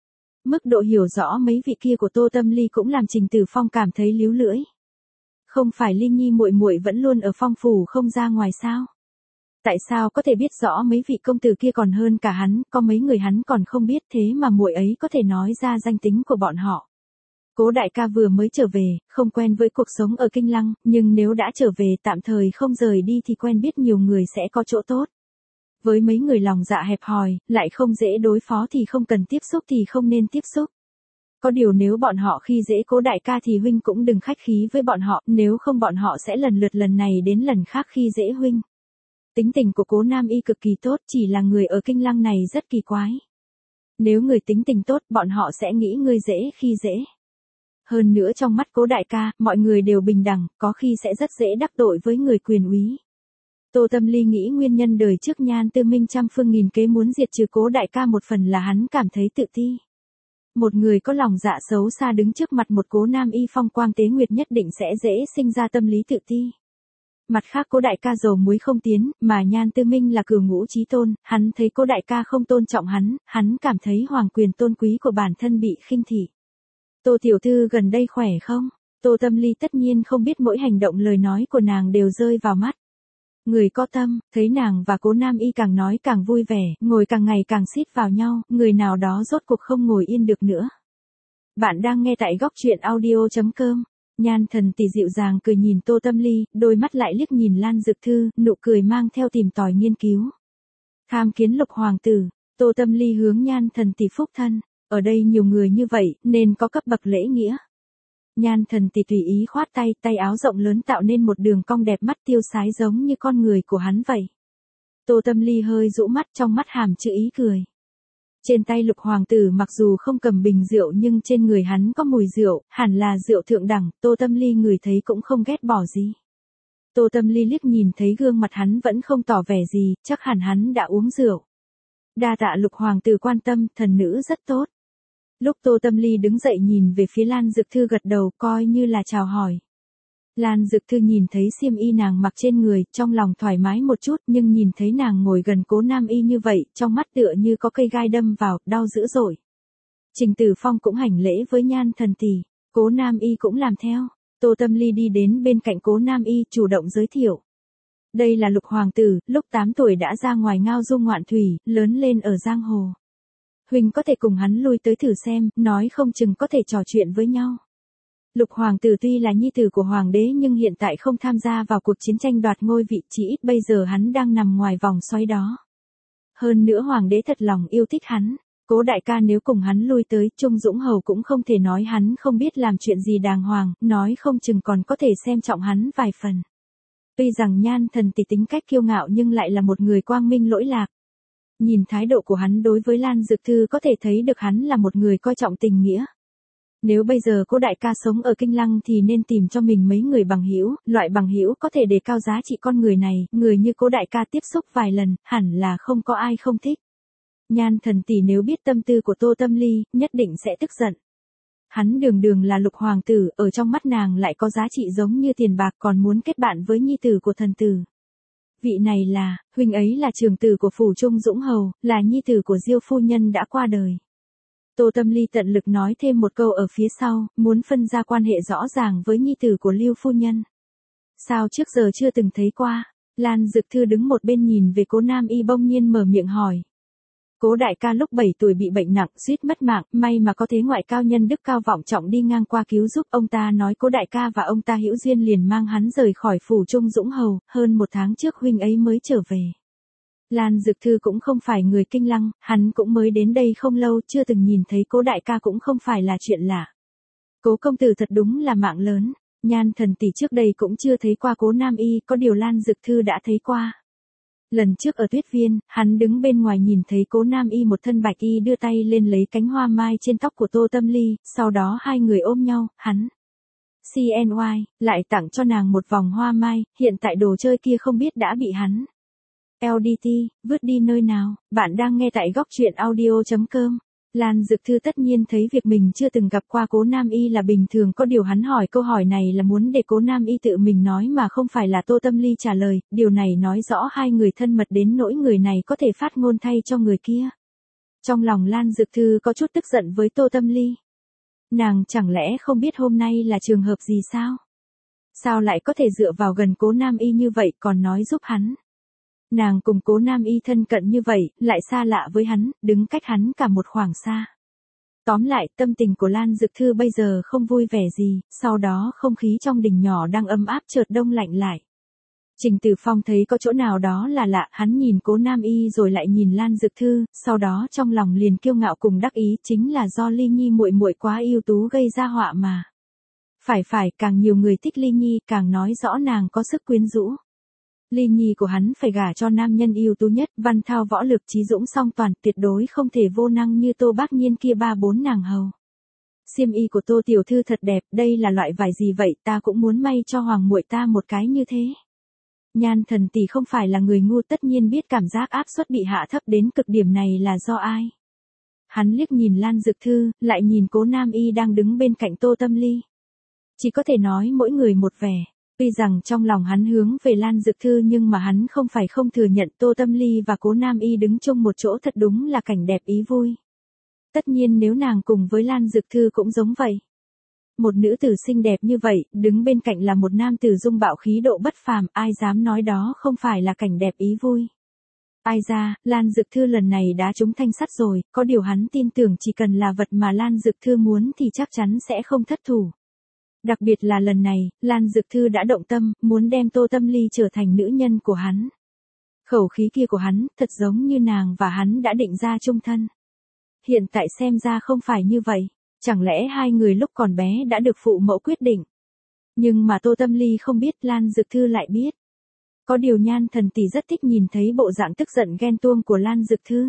Mức độ hiểu rõ mấy vị kia của Tô Tâm Ly cũng làm Trình Tử Phong cảm thấy líu lưỡi. Không phải Ly Nhi muội muội vẫn luôn ở phong phủ không ra ngoài sao? Tại sao có thể biết rõ mấy vị công tử kia còn hơn cả hắn, có mấy người hắn còn không biết, thế mà muội ấy có thể nói ra danh tính của bọn họ. Cố đại ca vừa mới trở về, không quen với cuộc sống ở Kinh Lăng, nhưng nếu đã trở về tạm thời không rời đi thì quen biết nhiều người sẽ có chỗ tốt. Với mấy người lòng dạ hẹp hòi, lại không dễ đối phó thì không cần tiếp xúc thì không nên tiếp xúc. Có điều nếu bọn họ khi dễ Cố đại ca thì huynh cũng đừng khách khí với bọn họ, nếu không bọn họ sẽ lần lượt lần này đến lần khác khi dễ huynh. Tính tình của Cố Nam Y cực kỳ tốt, chỉ là người ở Kinh Lăng này rất kỳ quái. Nếu người tính tình tốt, bọn họ sẽ nghĩ ngươi dễ khi dễ. Hơn nữa trong mắt Cố đại ca, mọi người đều bình đẳng, có khi sẽ rất dễ đắc tội với người quyền úy. Tô Tâm Ly nghĩ nguyên nhân đời trước Nhan Tư Minh trăm phương nghìn kế muốn diệt trừ Cố đại ca một phần là hắn cảm thấy tự ti. Một người có lòng dạ xấu xa đứng trước mặt một Cố Nam Y phong quang tế nguyệt nhất định sẽ dễ sinh ra tâm lý tự ti. Mặt khác Cố đại ca dầu muối không tiến, mà Nhan Tư Minh là cửu ngũ chí tôn, hắn thấy Cố đại ca không tôn trọng hắn, hắn cảm thấy hoàng quyền tôn quý của bản thân bị khinh thị. Tô tiểu thư gần đây khỏe không? Tô Tâm Ly tất nhiên không biết mỗi hành động lời nói của nàng đều rơi vào mắt. Người có tâm, thấy nàng và Cố Nam Y càng nói càng vui vẻ, ngồi càng ngày càng xít vào nhau, người nào đó rốt cuộc không ngồi yên được nữa. Bạn đang nghe tại góc truyện audio chấm com. Nhan thần tỷ dịu dàng cười nhìn Tô Tâm Ly, đôi mắt lại liếc nhìn Lan Dực Thư, nụ cười mang theo tìm tòi nghiên cứu. Tham kiến Lục hoàng tử, Tô Tâm Ly hướng Nhan thần tỷ phúc thân, ở đây nhiều người như vậy, nên có cấp bậc lễ nghĩa. Nhan thần tỷ tùy ý khoát tay, tay áo rộng lớn tạo nên một đường cong đẹp mắt tiêu sái giống như con người của hắn vậy. Tô Tâm Ly hơi rũ mắt, trong mắt hàm chữ ý cười. Trên tay Lục hoàng tử mặc dù không cầm bình rượu nhưng trên người hắn có mùi rượu, hẳn là rượu thượng đẳng, Tô Tâm Ly ngửi thấy cũng không ghét bỏ gì. Tô Tâm Ly liếc nhìn thấy gương mặt hắn vẫn không tỏ vẻ gì, chắc hẳn hắn đã uống rượu. Đa tạ Lục hoàng tử quan tâm, thần nữ rất tốt. Lúc Tô Tâm Ly đứng dậy nhìn về phía Lan Dực Thư gật đầu coi như là chào hỏi. Lan Dực Thư nhìn thấy xiêm y nàng mặc trên người, trong lòng thoải mái một chút, nhưng nhìn thấy nàng ngồi gần Cố Nam Y như vậy, trong mắt tựa như có cây gai đâm vào, đau dữ dội. Trình Tử Phong cũng hành lễ với Nhan thần tỷ, Cố Nam Y cũng làm theo. Tô Tâm Ly đi đến bên cạnh Cố Nam Y, chủ động giới thiệu. Đây là Lục hoàng tử, lúc tám tuổi đã ra ngoài ngao du ngoạn thủy, lớn lên ở giang hồ. Huynh có thể cùng hắn lui tới thử xem, nói không chừng có thể trò chuyện với nhau. Lục hoàng tử tuy là nhi tử của hoàng đế nhưng hiện tại không tham gia vào cuộc chiến tranh đoạt ngôi vị, chỉ ít bây giờ hắn đang nằm ngoài vòng xoáy đó. Hơn nữa hoàng đế thật lòng yêu thích hắn, Cố đại ca nếu cùng hắn lui tới, Trung Dũng Hầu cũng không thể nói hắn không biết làm chuyện gì đàng hoàng, nói không chừng còn có thể xem trọng hắn vài phần. Tuy rằng Nhan thần tỷ tính cách kiêu ngạo nhưng lại là một người quang minh lỗi lạc. Nhìn thái độ của hắn đối với Lan Dực Thư có thể thấy được hắn là một người coi trọng tình nghĩa. Nếu bây giờ Cố đại ca sống ở Kinh Lăng thì nên tìm cho mình mấy người bằng hữu, loại bằng hữu có thể đề cao giá trị con người này, người như Cố đại ca tiếp xúc vài lần, hẳn là không có ai không thích. Nhan thần tỷ nếu biết tâm tư của Tô Tâm Ly, nhất định sẽ tức giận. Hắn đường đường là Lục hoàng tử, ở trong mắt nàng lại có giá trị giống như tiền bạc, còn muốn kết bạn với nhi tử của thần tử. Vị này là, huynh ấy là trưởng tử của phủ Trung Dũng Hầu, là nhi tử của Diêu phu nhân đã qua đời. Tô Tâm Ly tận lực nói thêm một câu ở phía sau, muốn phân ra quan hệ rõ ràng với nhi tử của Lưu phu nhân. Sao trước giờ chưa từng thấy qua? Lan Dực Thư đứng một bên nhìn về Cố Nam Y bỗng nhiên mở miệng hỏi. Cố đại ca lúc bảy tuổi bị bệnh nặng, suýt mất mạng, may mà có thế ngoại cao nhân đức cao vọng trọng đi ngang qua cứu giúp, ông ta nói Cố đại ca và ông ta hữu duyên liền mang hắn rời khỏi phủ Trung Dũng Hầu, hơn một tháng trước huynh ấy mới trở về. Lan Dực Thư cũng không phải người Kinh Lăng, hắn cũng mới đến đây không lâu, chưa từng nhìn thấy Cố đại ca cũng không phải là chuyện lạ. Cố công tử thật đúng là mạng lớn, Nhan thần tỷ trước đây cũng chưa thấy qua Cố Nam Y, có điều Lan Dực Thư đã thấy qua. Lần trước ở Tuyết Viên, hắn đứng bên ngoài nhìn thấy Cố Nam Y một thân bạch y đưa tay lên lấy cánh hoa mai trên tóc của Tô Tâm Ly, sau đó hai người ôm nhau, hắn xê en y lại tặng cho nàng một vòng hoa mai, hiện tại đồ chơi kia không biết đã bị hắn lờ đê tê vứt đi nơi nào. Bạn đang nghe tại góc truyện audio chấm com. Lan Dực Thư tất nhiên thấy việc mình chưa từng gặp qua Cố Nam Y là bình thường, có điều hắn hỏi câu hỏi này là muốn để Cố Nam Y tự mình nói mà không phải là Tô Tâm Ly trả lời, điều này nói rõ hai người thân mật đến nỗi người này có thể phát ngôn thay cho người kia. Trong lòng Lan Dực Thư có chút tức giận với Tô Tâm Ly. Nàng chẳng lẽ không biết hôm nay là trường hợp gì sao? Sao lại có thể dựa vào gần Cố Nam Y như vậy còn nói giúp hắn? Nàng cùng Cố Nam Y thân cận như vậy, lại xa lạ với hắn, đứng cách hắn cả một khoảng xa. Tóm lại, tâm tình của Lan Dực Thư bây giờ không vui vẻ gì, sau đó không khí trong đình nhỏ đang ấm áp chợt đông lạnh lại. Trình Tử Phong thấy có chỗ nào đó là lạ, hắn nhìn Cố Nam Y rồi lại nhìn Lan Dực Thư, sau đó trong lòng liền kiêu ngạo cùng đắc ý, chính là do Ly Nhi muội muội quá ưu tú gây ra họa mà. Phải phải, càng nhiều người thích Ly Nhi, càng nói rõ nàng có sức quyến rũ. Ly Nhi của hắn phải gả cho nam nhân ưu tú nhất, văn thao võ lực trí dũng song toàn, tuyệt đối không thể vô năng như Tô Bác Nhiên kia ba bốn nàng hầu. Xiêm y của Tô tiểu thư thật đẹp, đây là loại vải gì vậy, ta cũng muốn may cho hoàng muội ta một cái như thế. Nhan thần tỷ không phải là người ngu, tất nhiên biết cảm giác áp suất bị hạ thấp đến cực điểm này là do ai. Hắn liếc nhìn Lan Dực Thư, lại nhìn Cố Nam Y đang đứng bên cạnh Tô Tâm Ly. Chỉ có thể nói mỗi người một vẻ. Tuy rằng trong lòng hắn hướng về Lan Dực Thư nhưng mà hắn không phải không thừa nhận Tô Tâm Ly và Cố Nam Y đứng chung một chỗ thật đúng là cảnh đẹp ý vui. Tất nhiên nếu nàng cùng với Lan Dực Thư cũng giống vậy. Một nữ tử xinh đẹp như vậy, đứng bên cạnh là một nam tử dung bạo khí độ bất phàm, ai dám nói đó không phải là cảnh đẹp ý vui. Ai ra, Lan Dực Thư lần này đã trúng thanh sắt rồi, có điều hắn tin tưởng chỉ cần là vật mà Lan Dực Thư muốn thì chắc chắn sẽ không thất thủ. Đặc biệt là lần này, Lan Dực Thư đã động tâm, muốn đem Tô Tâm Ly trở thành nữ nhân của hắn. Khẩu khí kia của hắn, thật giống như nàng và hắn đã định ra chung thân. Hiện tại xem ra không phải như vậy, chẳng lẽ hai người lúc còn bé đã được phụ mẫu quyết định. Nhưng mà Tô Tâm Ly không biết, Lan Dực Thư lại biết. Có điều Nhan thần tỷ rất thích nhìn thấy bộ dạng tức giận ghen tuông của Lan Dực Thư.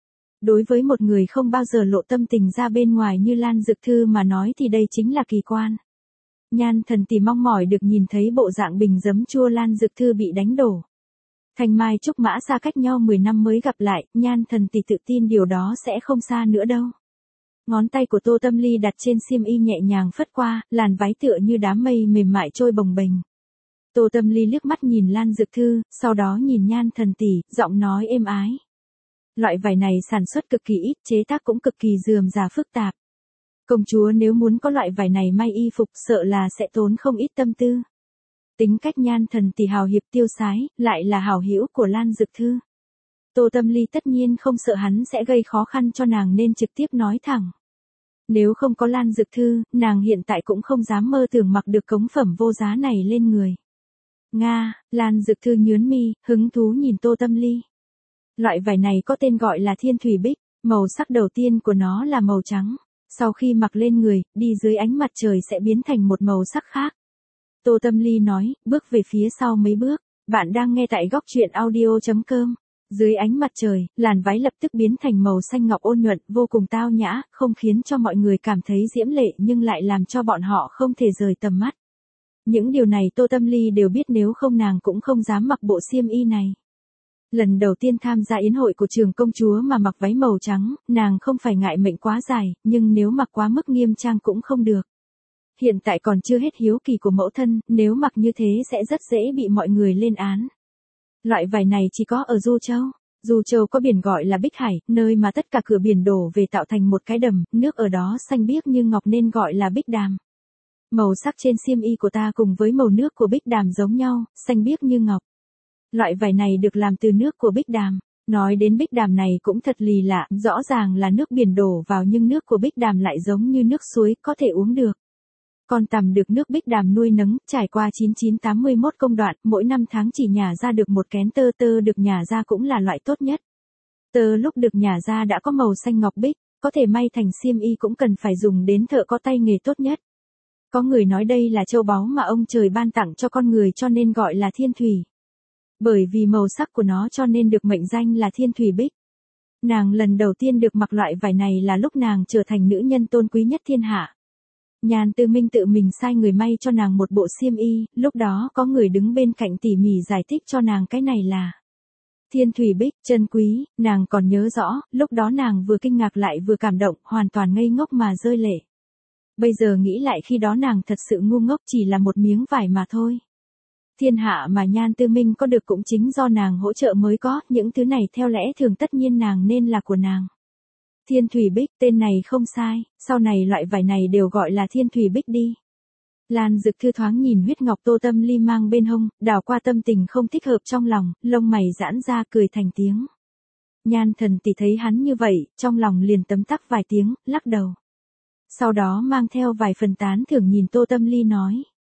Đối với một người không bao giờ lộ tâm tình ra bên ngoài như Lan Dực Thư mà nói thì đây chính là kỳ quan. Nhan thần tỷ mong mỏi được nhìn thấy bộ dạng bình giấm chua Lan Dực Thư bị đánh đổ. Thanh mai trúc mã xa cách nhau mười năm mới gặp lại, Nhan thần tỷ tự tin điều đó sẽ không xa nữa đâu. Ngón tay của Tô Tâm Ly đặt trên xiêm y nhẹ nhàng phất qua, làn váy tựa như đám mây mềm mại trôi bồng bềnh. Tô Tâm Ly liếc mắt nhìn Lan Dược Thư, sau đó nhìn Nhan Thần tỷ, giọng nói êm ái. Loại vải này sản xuất cực kỳ ít, chế tác cũng cực kỳ rườm rà phức tạp. Công chúa nếu muốn có loại vải này may y phục sợ là sẽ tốn không ít tâm tư. Tính cách Nhan Thần tỷ hào hiệp tiêu sái, lại là hảo hữu của Lan Dược Thư. Tô Tâm Ly tất nhiên không sợ hắn sẽ gây khó khăn cho nàng nên trực tiếp nói thẳng. Nếu không có Lan Dược Thư, nàng hiện tại cũng không dám mơ tưởng mặc được cống phẩm vô giá này lên người. Nga, Lan Dược Thư nhướng mi, hứng thú nhìn Tô Tâm Ly. Loại vải này có tên gọi là Thiên Thủy Bích, màu sắc đầu tiên của nó là màu trắng. Sau khi mặc lên người, đi dưới ánh mặt trời sẽ biến thành một màu sắc khác. Tô Tâm Ly nói, bước về phía sau mấy bước. Bạn đang nghe tại góc truyện audio chấm com. Dưới ánh mặt trời, làn váy lập tức biến thành màu xanh ngọc ôn nhuận, vô cùng tao nhã, không khiến cho mọi người cảm thấy diễm lệ nhưng lại làm cho bọn họ không thể rời tầm mắt. Những điều này Tô Tâm Ly đều biết, nếu không nàng cũng không dám mặc bộ xiêm y này. Lần đầu tiên tham gia yến hội của trường công chúa mà mặc váy màu trắng, nàng không phải ngại mệnh quá dài, nhưng nếu mặc quá mức nghiêm trang cũng không được. Hiện tại còn chưa hết hiếu kỳ của mẫu thân, nếu mặc như thế sẽ rất dễ bị mọi người lên án. Loại vải này chỉ có ở Du Châu. Du Châu có biển gọi là Bích Hải, nơi mà tất cả cửa biển đổ về tạo thành một cái đầm, nước ở đó xanh biếc như ngọc nên gọi là Bích Đàm. Màu sắc trên xiêm y của ta cùng với màu nước của Bích Đàm giống nhau, xanh biếc như ngọc. Loại vải này được làm từ nước của Bích Đàm. Nói đến Bích Đàm này cũng thật lì lạ, rõ ràng là nước biển đổ vào nhưng nước của Bích Đàm lại giống như nước suối, có thể uống được. Con tằm được nước Bích Đàm nuôi nấng, trải qua chín nghìn chín trăm tám mươi mốt công đoạn, mỗi năm tháng chỉ nhả ra được một kén tơ, tơ được nhả ra cũng là loại tốt nhất. Tơ lúc được nhả ra đã có màu xanh ngọc bích, có thể may thành xiêm y cũng cần phải dùng đến thợ có tay nghề tốt nhất. Có người nói đây là châu báu mà ông trời ban tặng cho con người cho nên gọi là thiên thủy. Bởi vì màu sắc của nó cho nên được mệnh danh là Thiên Thủy Bích. Nàng lần đầu tiên được mặc loại vải này là lúc nàng trở thành nữ nhân tôn quý nhất thiên hạ. Nhan Tư Minh tự mình sai người may cho nàng một bộ xiêm y, lúc đó có người đứng bên cạnh tỉ mỉ giải thích cho nàng cái này là Thiên Thủy Bích, chân quý, nàng còn nhớ rõ, lúc đó nàng vừa kinh ngạc lại vừa cảm động, hoàn toàn ngây ngốc mà rơi lệ. Bây giờ nghĩ lại khi đó nàng thật sự ngu ngốc, chỉ là một miếng vải mà thôi. Thiên hạ mà Nhan Tư Minh có được cũng chính do nàng hỗ trợ mới có, những thứ này theo lẽ thường tất nhiên nàng nên là của nàng. Thiên Thủy Bích, tên này không sai, sau này loại vải này đều gọi là Thiên Thủy Bích đi. Lan Dực Thư thoáng nhìn huyết ngọc Tô Tâm Ly mang bên hông, đảo qua tâm tình không thích hợp trong lòng, lông mày giãn ra cười thành tiếng. Nhan Thần tỷ thấy hắn như vậy, trong lòng liền tấm tắc vài tiếng, lắc đầu. Sau đó mang theo vài phần tán thưởng nhìn Tô Tâm Ly nói.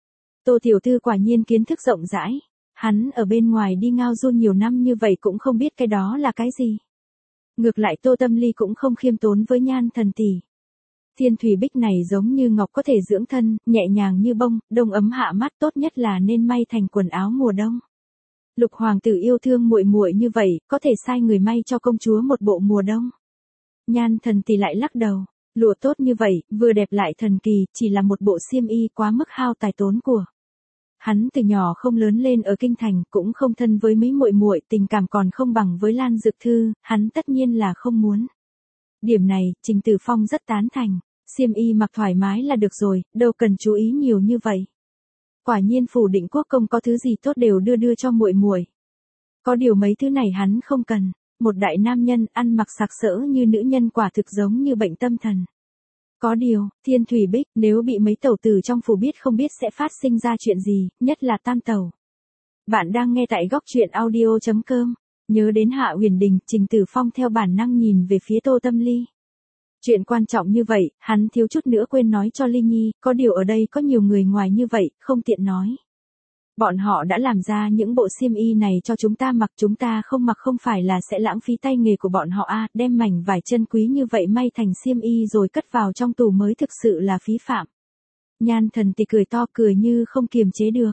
Tô tiểu thư quả nhiên kiến thức rộng rãi, hắn ở bên ngoài đi ngao du nhiều năm như vậy cũng không biết cái đó là cái gì. Ngược lại Tô Tâm Ly cũng không khiêm tốn với Nhan Thần tỷ. Thiên Thủy Bích này giống như ngọc có thể dưỡng thân, nhẹ nhàng như bông, đông ấm hạ mắt, tốt nhất là nên may thành quần áo mùa đông. Lục hoàng tử yêu thương muội muội như vậy, có thể sai người may cho công chúa một bộ mùa đông. Nhan Thần tỷ lại lắc đầu, lụa tốt như vậy, vừa đẹp lại thần kỳ, chỉ là một bộ xiêm y quá mức hao tài tốn của. Hắn từ nhỏ không lớn lên ở kinh thành, cũng không thân với mấy muội muội, tình cảm còn không bằng với Lan Dược Thư, hắn tất nhiên là không muốn. Điểm này, Trình Tử Phong rất tán thành, xiêm y mặc thoải mái là được rồi, đâu cần chú ý nhiều như vậy. Quả nhiên phủ Định Quốc công có thứ gì tốt đều đưa đưa cho muội muội. Có điều mấy thứ này hắn không cần, một đại nam nhân ăn mặc sặc sỡ như nữ nhân quả thực giống như bệnh tâm thần. Có điều, Thiên Thủy Bích, nếu bị mấy tẩu tử trong phủ biết không biết sẽ phát sinh ra chuyện gì, nhất là Tam tẩu. Bạn đang nghe tại góc truyện audio chấm com. Nhớ đến Hạ Huyền Đình, Trình Tử Phong theo bản năng nhìn về phía Tô Tâm Ly. Chuyện quan trọng như vậy, hắn thiếu chút nữa quên nói cho Ly Nhi, có điều ở đây có nhiều người ngoài như vậy, không tiện nói. Bọn họ đã làm ra những bộ xiêm y này cho chúng ta mặc, chúng ta không mặc không phải là sẽ lãng phí tay nghề của bọn họ à, đem mảnh vải chân quý như vậy may thành xiêm y rồi cất vào trong tủ mới thực sự là phí phạm. Nhan Thần tỷ cười to, cười như không kiềm chế được.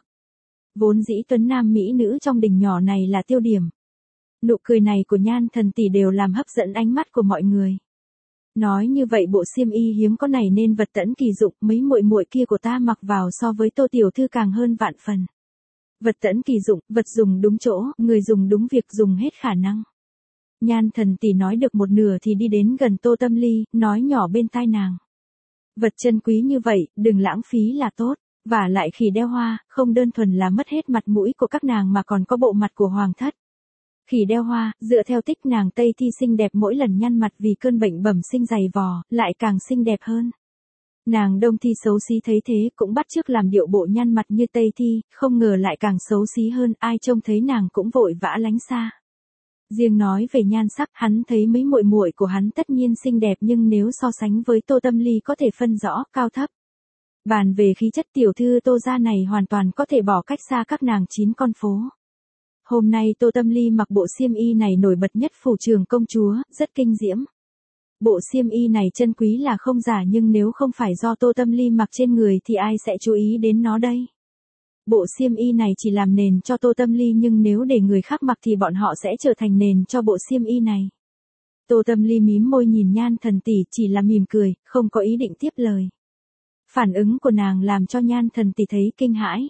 Vốn dĩ tuấn nam mỹ nữ trong đình nhỏ này là tiêu điểm. Nụ cười này của Nhan Thần tỷ đều làm hấp dẫn ánh mắt của mọi người. Nói như vậy bộ xiêm y hiếm có này nên vật tẫn kỳ dụng, mấy muội muội kia của ta mặc vào so với Tô tiểu thư càng hơn vạn phần. Vật tẫn kỳ dụng, vật dùng đúng chỗ, người dùng đúng việc, dùng hết khả năng. Nhan Thần Tỷ nói được một nửa thì đi đến gần Tô Tâm Ly, nói nhỏ bên tai nàng. Vật chân quý như vậy, đừng lãng phí là tốt, và lại khỉ đeo hoa, không đơn thuần là mất hết mặt mũi của các nàng mà còn có bộ mặt của hoàng thất. Khỉ đeo hoa, dựa theo tích nàng Tây Thi xinh đẹp mỗi lần nhăn mặt vì cơn bệnh bẩm sinh dày vò, lại càng xinh đẹp hơn. Nàng Đông Thi xấu xí thấy thế cũng bắt chước làm điệu bộ nhăn mặt như Tây Thi, không ngờ lại càng xấu xí hơn, ai trông thấy nàng cũng vội vã lánh xa. Riêng nói về nhan sắc, hắn thấy mấy muội muội của hắn tất nhiên xinh đẹp nhưng nếu so sánh với Tô Tâm Ly có thể phân rõ cao thấp. Bàn về khí chất tiểu thư Tô gia này hoàn toàn có thể bỏ cách xa các nàng chín con phố. Hôm nay Tô Tâm Ly mặc bộ xiêm y này nổi bật nhất phủ trường công chúa, rất kinh diễm. Bộ xiêm y này chân quý là không giả nhưng nếu không phải do Tô Tâm Ly mặc trên người thì ai sẽ chú ý đến nó đây? Bộ xiêm y này chỉ làm nền cho Tô Tâm Ly nhưng nếu để người khác mặc thì bọn họ sẽ trở thành nền cho bộ xiêm y này. Tô Tâm Ly mím môi nhìn Nhan Thần Tỷ chỉ là mỉm cười, không có ý định tiếp lời. Phản ứng của nàng làm cho Nhan Thần Tỷ thấy kinh hãi.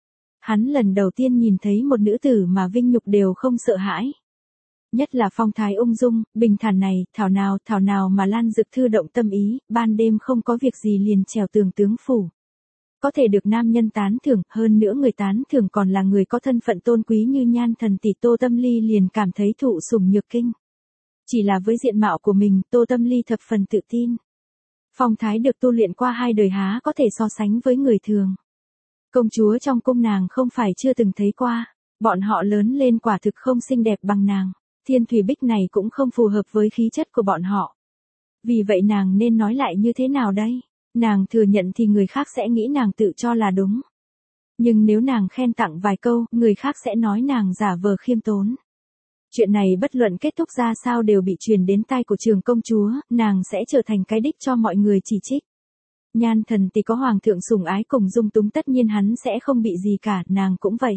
Hắn lần đầu tiên nhìn thấy một nữ tử mà vinh nhục đều không sợ hãi. Nhất là phong thái ung dung, bình thản này, thảo nào thảo nào mà Lan Dực Thư động tâm ý, ban đêm không có việc gì liền trèo tường tướng phủ. Có thể được nam nhân tán thưởng, hơn nữa người tán thưởng còn là người có thân phận tôn quý như Nhan Thần Tỷ. Tô Tâm Ly liền cảm thấy thụ sủng nhược kinh. Chỉ là với diện mạo của mình, Tô Tâm Ly thập phần tự tin. Phong thái được tu luyện qua hai đời há có thể so sánh với người thường. Công chúa trong cung nàng không phải chưa từng thấy qua, bọn họ lớn lên quả thực không xinh đẹp bằng nàng. Thiên Thủy Bích này cũng không phù hợp với khí chất của bọn họ. Vì vậy nàng nên nói lại như thế nào đây? Nàng thừa nhận thì người khác sẽ nghĩ nàng tự cho là đúng. Nhưng nếu nàng khen tặng vài câu, người khác sẽ nói nàng giả vờ khiêm tốn. Chuyện này bất luận kết thúc ra sao đều bị truyền đến tai của trường công chúa, nàng sẽ trở thành cái đích cho mọi người chỉ trích. Nhan Thần Tỷ có hoàng thượng sủng ái cùng dung túng tất nhiên hắn sẽ không bị gì cả, nàng cũng vậy.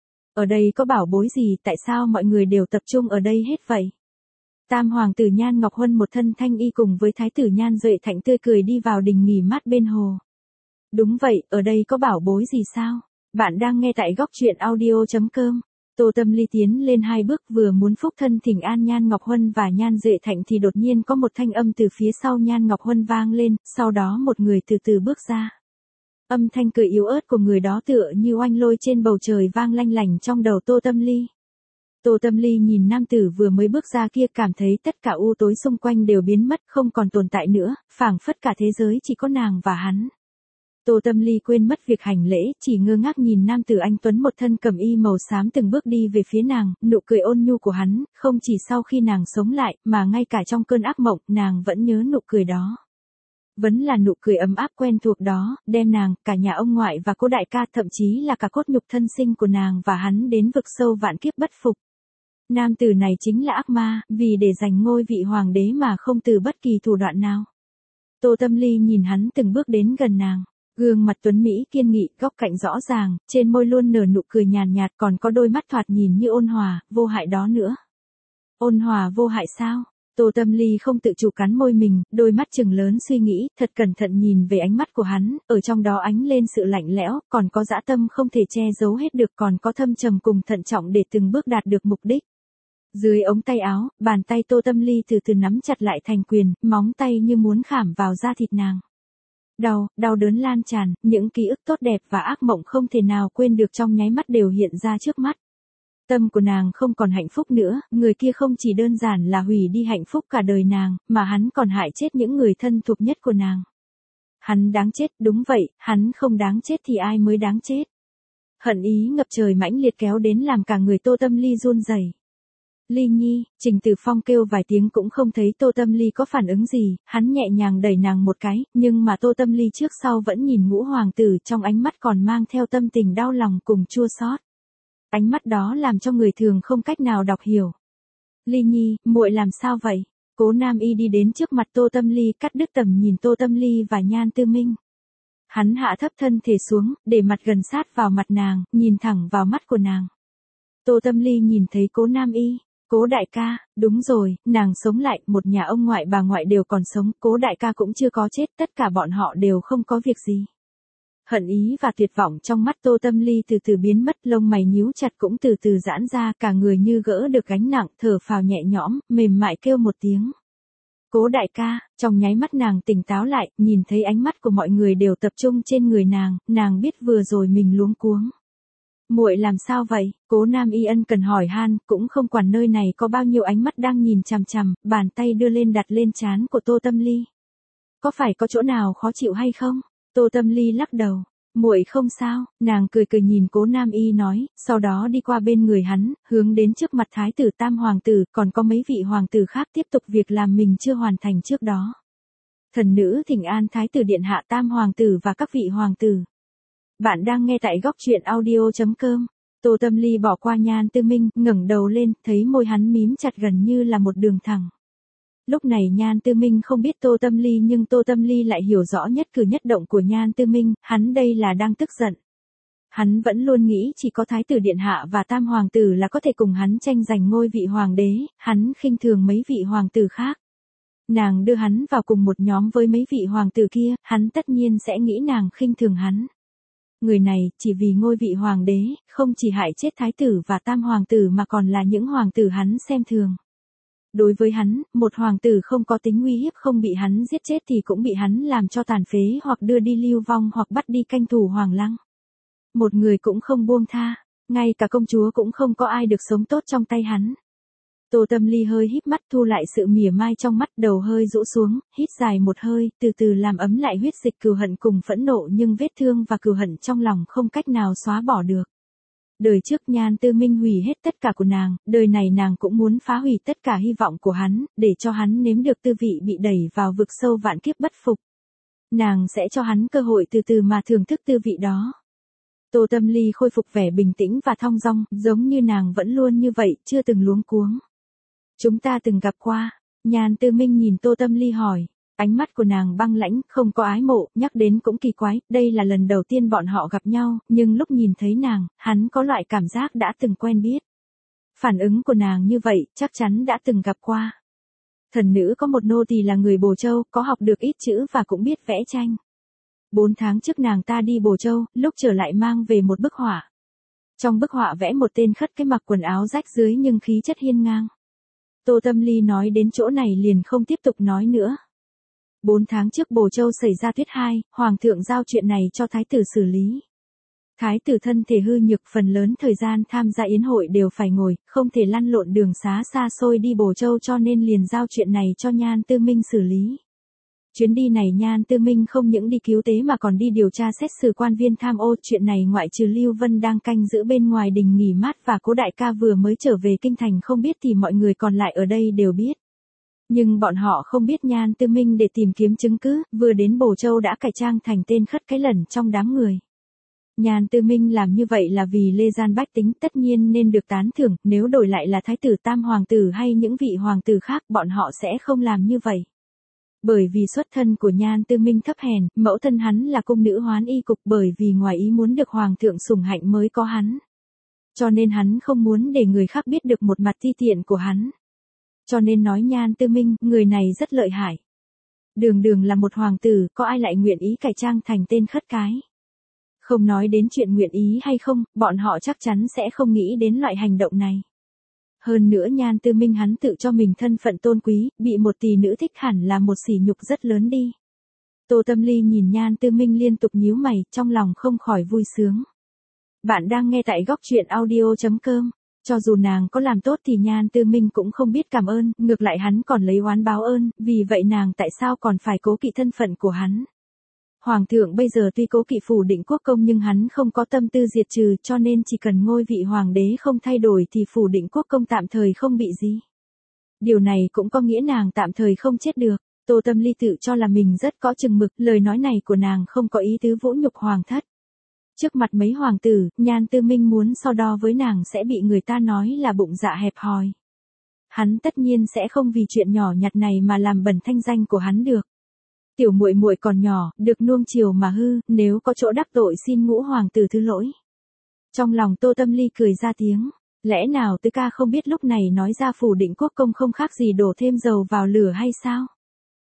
Ở đây có bảo bối gì, tại sao mọi người đều tập trung ở đây hết vậy? Tam hoàng tử Nhan Ngọc Huân một thân thanh y cùng với thái tử Nhan Duệ Thạnh tươi cười đi vào đình nghỉ mát bên hồ. Đúng vậy, ở đây có bảo bối gì sao? Bạn đang nghe tại góc truyện audio chấm com. Tô Tâm Ly tiến lên hai bước vừa muốn phúc thân thỉnh an Nhan Ngọc Huân và Nhan Duệ Thạnh thì đột nhiên có một thanh âm từ phía sau Nhan Ngọc Huân vang lên, sau đó một người từ từ bước ra. Âm thanh cười yếu ớt của người đó tựa như oanh lôi trên bầu trời vang lanh lảnh trong đầu Tô Tâm Ly. Tô Tâm Ly nhìn nam tử vừa mới bước ra kia cảm thấy tất cả u tối xung quanh đều biến mất không còn tồn tại nữa, phảng phất cả thế giới chỉ có nàng và hắn. Tô Tâm Ly quên mất việc hành lễ, chỉ ngơ ngác nhìn nam tử anh tuấn một thân cẩm y màu xám từng bước đi về phía nàng, nụ cười ôn nhu của hắn, không chỉ sau khi nàng sống lại, mà ngay cả trong cơn ác mộng, nàng vẫn nhớ nụ cười đó. Vẫn là nụ cười ấm áp quen thuộc đó, đem nàng, cả nhà ông ngoại và cô đại ca thậm chí là cả cốt nhục thân sinh của nàng và hắn đến vực sâu vạn kiếp bất phục. Nam tử này chính là ác ma, vì để giành ngôi vị hoàng đế mà không từ bất kỳ thủ đoạn nào. Tô Tâm Ly nhìn hắn từng bước đến gần nàng. Gương mặt tuấn Mỹ kiên nghị, góc cạnh rõ ràng, trên môi luôn nở nụ cười nhàn nhạt còn có đôi mắt thoạt nhìn như ôn hòa, vô hại đó nữa. Ôn hòa vô hại sao? Tô Tâm Ly không tự chủ cắn môi mình, đôi mắt trừng lớn suy nghĩ, thật cẩn thận nhìn về ánh mắt của hắn, ở trong đó ánh lên sự lạnh lẽo, còn có dã tâm không thể che giấu hết được, còn có thâm trầm cùng thận trọng để từng bước đạt được mục đích. Dưới ống tay áo, bàn tay Tô Tâm Ly từ từ nắm chặt lại thành quyền, móng tay như muốn khảm vào da thịt nàng. Đau, đau đớn lan tràn, những ký ức tốt đẹp và ác mộng không thể nào quên được trong nháy mắt đều hiện ra trước mắt. Tâm của nàng không còn hạnh phúc nữa, người kia không chỉ đơn giản là hủy đi hạnh phúc cả đời nàng, mà hắn còn hại chết những người thân thuộc nhất của nàng. Hắn đáng chết, đúng vậy, hắn không đáng chết thì ai mới đáng chết. Hận ý ngập trời mãnh liệt kéo đến làm cả người Tô Tâm Ly run rẩy. Ly Nhi, Trình Tử Phong kêu vài tiếng cũng không thấy Tô Tâm Ly có phản ứng gì, hắn nhẹ nhàng đẩy nàng một cái, nhưng mà Tô Tâm Ly trước sau vẫn nhìn ngũ hoàng tử trong ánh mắt còn mang theo tâm tình đau lòng cùng chua xót. Ánh mắt đó làm cho người thường không cách nào đọc hiểu. Ly Nhi, muội làm sao vậy? Cố Nam Y đi đến trước mặt Tô Tâm Ly cắt đứt tầm nhìn Tô Tâm Ly và Nhan Tư Minh. Hắn hạ thấp thân thể xuống, để mặt gần sát vào mặt nàng, nhìn thẳng vào mắt của nàng. Tô Tâm Ly nhìn thấy Cố Nam Y. Cố đại ca, đúng rồi, nàng sống lại, một nhà ông ngoại bà ngoại đều còn sống, Cố đại ca cũng chưa có chết, tất cả bọn họ đều không có việc gì. Hận ý và tuyệt vọng trong mắt Tô Tâm Ly từ từ biến mất, lông mày nhíu chặt cũng từ từ giãn ra, cả người như gỡ được gánh nặng, thở phào nhẹ nhõm, mềm mại kêu một tiếng. Cố đại ca. Trong nháy mắt nàng tỉnh táo lại, nhìn thấy ánh mắt của mọi người đều tập trung trên người nàng, nàng biết vừa rồi mình luống cuống. Muội làm sao vậy? Cố Nam Y ân cần hỏi han, cũng không quản nơi này có bao nhiêu ánh mắt đang nhìn chằm chằm, bàn tay đưa lên đặt lên trán của Tô Tâm Ly. Có phải có chỗ nào khó chịu hay không? Tô Tâm Ly lắc đầu. Muội không sao, nàng cười cười nhìn Cố Nam Y nói, sau đó đi qua bên người hắn, hướng đến trước mặt thái tử Tam hoàng tử, còn có mấy vị hoàng tử khác tiếp tục việc làm mình chưa hoàn thành trước đó. Thần nữ thỉnh an thái tử điện hạ Tam hoàng tử và các vị hoàng tử. Bạn đang nghe tại góc truyện audio chấm com. Tô Tâm Ly bỏ qua Nhan Tư Minh, ngẩng đầu lên, thấy môi hắn mím chặt gần như là một đường thẳng. Lúc này Nhan Tư Minh không biết Tô Tâm Ly nhưng Tô Tâm Ly lại hiểu rõ nhất cử nhất động của Nhan Tư Minh, hắn đây là đang tức giận. Hắn vẫn luôn nghĩ chỉ có Thái tử Điện Hạ và Tam Hoàng tử là có thể cùng hắn tranh giành ngôi vị hoàng đế, hắn khinh thường mấy vị hoàng tử khác. Nàng đưa hắn vào cùng một nhóm với mấy vị hoàng tử kia, hắn tất nhiên sẽ nghĩ nàng khinh thường hắn. Người này, chỉ vì ngôi vị hoàng đế, không chỉ hại chết Thái tử và Tam Hoàng tử mà còn là những hoàng tử hắn xem thường. Đối với hắn, một hoàng tử không có tính uy hiếp không bị hắn giết chết thì cũng bị hắn làm cho tàn phế hoặc đưa đi lưu vong hoặc bắt đi canh thủ hoàng lăng. Một người cũng không buông tha, ngay cả công chúa cũng không có ai được sống tốt trong tay hắn. Tô Tâm Ly hơi híp mắt thu lại sự mỉa mai trong mắt, đầu hơi rũ xuống, hít dài một hơi, từ từ làm ấm lại huyết dịch cừu hận cùng phẫn nộ, nhưng vết thương và cừu hận trong lòng không cách nào xóa bỏ được. Đời trước Nhan Tư Minh hủy hết tất cả của nàng, đời này nàng cũng muốn phá hủy tất cả hy vọng của hắn, để cho hắn nếm được tư vị bị đẩy vào vực sâu vạn kiếp bất phục. Nàng sẽ cho hắn cơ hội từ từ mà thưởng thức tư vị đó. Tô Tâm Ly khôi phục vẻ bình tĩnh và thong dong, giống như nàng vẫn luôn như vậy, chưa từng luống cuống. Chúng ta từng gặp qua. Nhan Tư Minh nhìn Tô Tâm Ly hỏi. Ánh mắt của nàng băng lãnh, không có ái mộ, nhắc đến cũng kỳ quái, đây là lần đầu tiên bọn họ gặp nhau, nhưng lúc nhìn thấy nàng, hắn có loại cảm giác đã từng quen biết. Phản ứng của nàng như vậy, chắc chắn đã từng gặp qua. Thần nữ có một nô tỳ là người Bồ Châu, có học được ít chữ và cũng biết vẽ tranh. Bốn tháng trước nàng ta đi Bồ Châu, lúc trở lại mang về một bức họa. Trong bức họa vẽ một tên khất cái mặc quần áo rách rưới nhưng khí chất hiên ngang. Tô Tâm Ly nói đến chỗ này liền không tiếp tục nói nữa. Bốn tháng trước Bồ Châu xảy ra tuyết hai, Hoàng thượng giao chuyện này cho Thái tử xử lý. Thái tử thân thể hư nhược, phần lớn thời gian tham gia yến hội đều phải ngồi, không thể lăn lộn đường xá xa xôi đi Bồ Châu cho nên liền giao chuyện này cho Nhan Tư Minh xử lý. Chuyến đi này Nhan Tư Minh không những đi cứu tế mà còn đi điều tra xét xử quan viên tham ô, chuyện này ngoại trừ Lưu Vân đang canh giữ bên ngoài đình nghỉ mát và Cố đại ca vừa mới trở về kinh thành không biết thì mọi người còn lại ở đây đều biết. Nhưng bọn họ không biết Nhan Tư Minh để tìm kiếm chứng cứ, vừa đến Bồ Châu đã cải trang thành tên khất cái lẩn trong đám người. Nhan Tư Minh làm như vậy là vì lê gian bách tính, tất nhiên nên được tán thưởng, nếu đổi lại là Thái tử Tam Hoàng tử hay những vị hoàng tử khác bọn họ sẽ không làm như vậy. Bởi vì xuất thân của Nhan Tư Minh thấp hèn, mẫu thân hắn là cung nữ hoán y cục, bởi vì ngoài ý muốn được hoàng thượng sủng hạnh mới có hắn. Cho nên hắn không muốn để người khác biết được một mặt ti tiện của hắn. Cho nên nói Nhan Tư Minh, người này rất lợi hại. Đường đường là một hoàng tử, có ai lại nguyện ý cải trang thành tên khất cái. Không nói đến chuyện nguyện ý hay không, bọn họ chắc chắn sẽ không nghĩ đến loại hành động này. Hơn nữa Nhan Tư Minh hắn tự cho mình thân phận tôn quý, bị một tỷ nữ thích hẳn là một sỉ nhục rất lớn đi. Tô Tâm Ly nhìn Nhan Tư Minh liên tục nhíu mày, trong lòng không khỏi vui sướng. Bạn đang nghe tại góc truyện audio chấm com. Cho dù nàng có làm tốt thì Nhan Tư Minh cũng không biết cảm ơn, ngược lại hắn còn lấy oán báo ơn, vì vậy nàng tại sao còn phải cố kỵ thân phận của hắn. Hoàng thượng bây giờ tuy cố kỵ phủ định quốc công nhưng hắn không có tâm tư diệt trừ, cho nên chỉ cần ngôi vị hoàng đế không thay đổi thì phủ định quốc công tạm thời không bị gì. Điều này cũng có nghĩa nàng tạm thời không chết được. Tô Tâm Ly tự cho là mình rất có chừng mực, lời nói này của nàng không có ý tứ vũ nhục hoàng thất. Trước mặt mấy hoàng tử, Nhan Tư Minh muốn so đo với nàng sẽ bị người ta nói là bụng dạ hẹp hòi. Hắn tất nhiên sẽ không vì chuyện nhỏ nhặt này mà làm bẩn thanh danh của hắn được. Tiểu muội muội còn nhỏ, được nuông chiều mà hư, nếu có chỗ đắc tội xin ngũ hoàng tử thứ lỗi. Trong lòng Tô Tâm Ly cười ra tiếng, lẽ nào Tứ ca không biết lúc này nói ra phủ định quốc công không khác gì đổ thêm dầu vào lửa hay sao?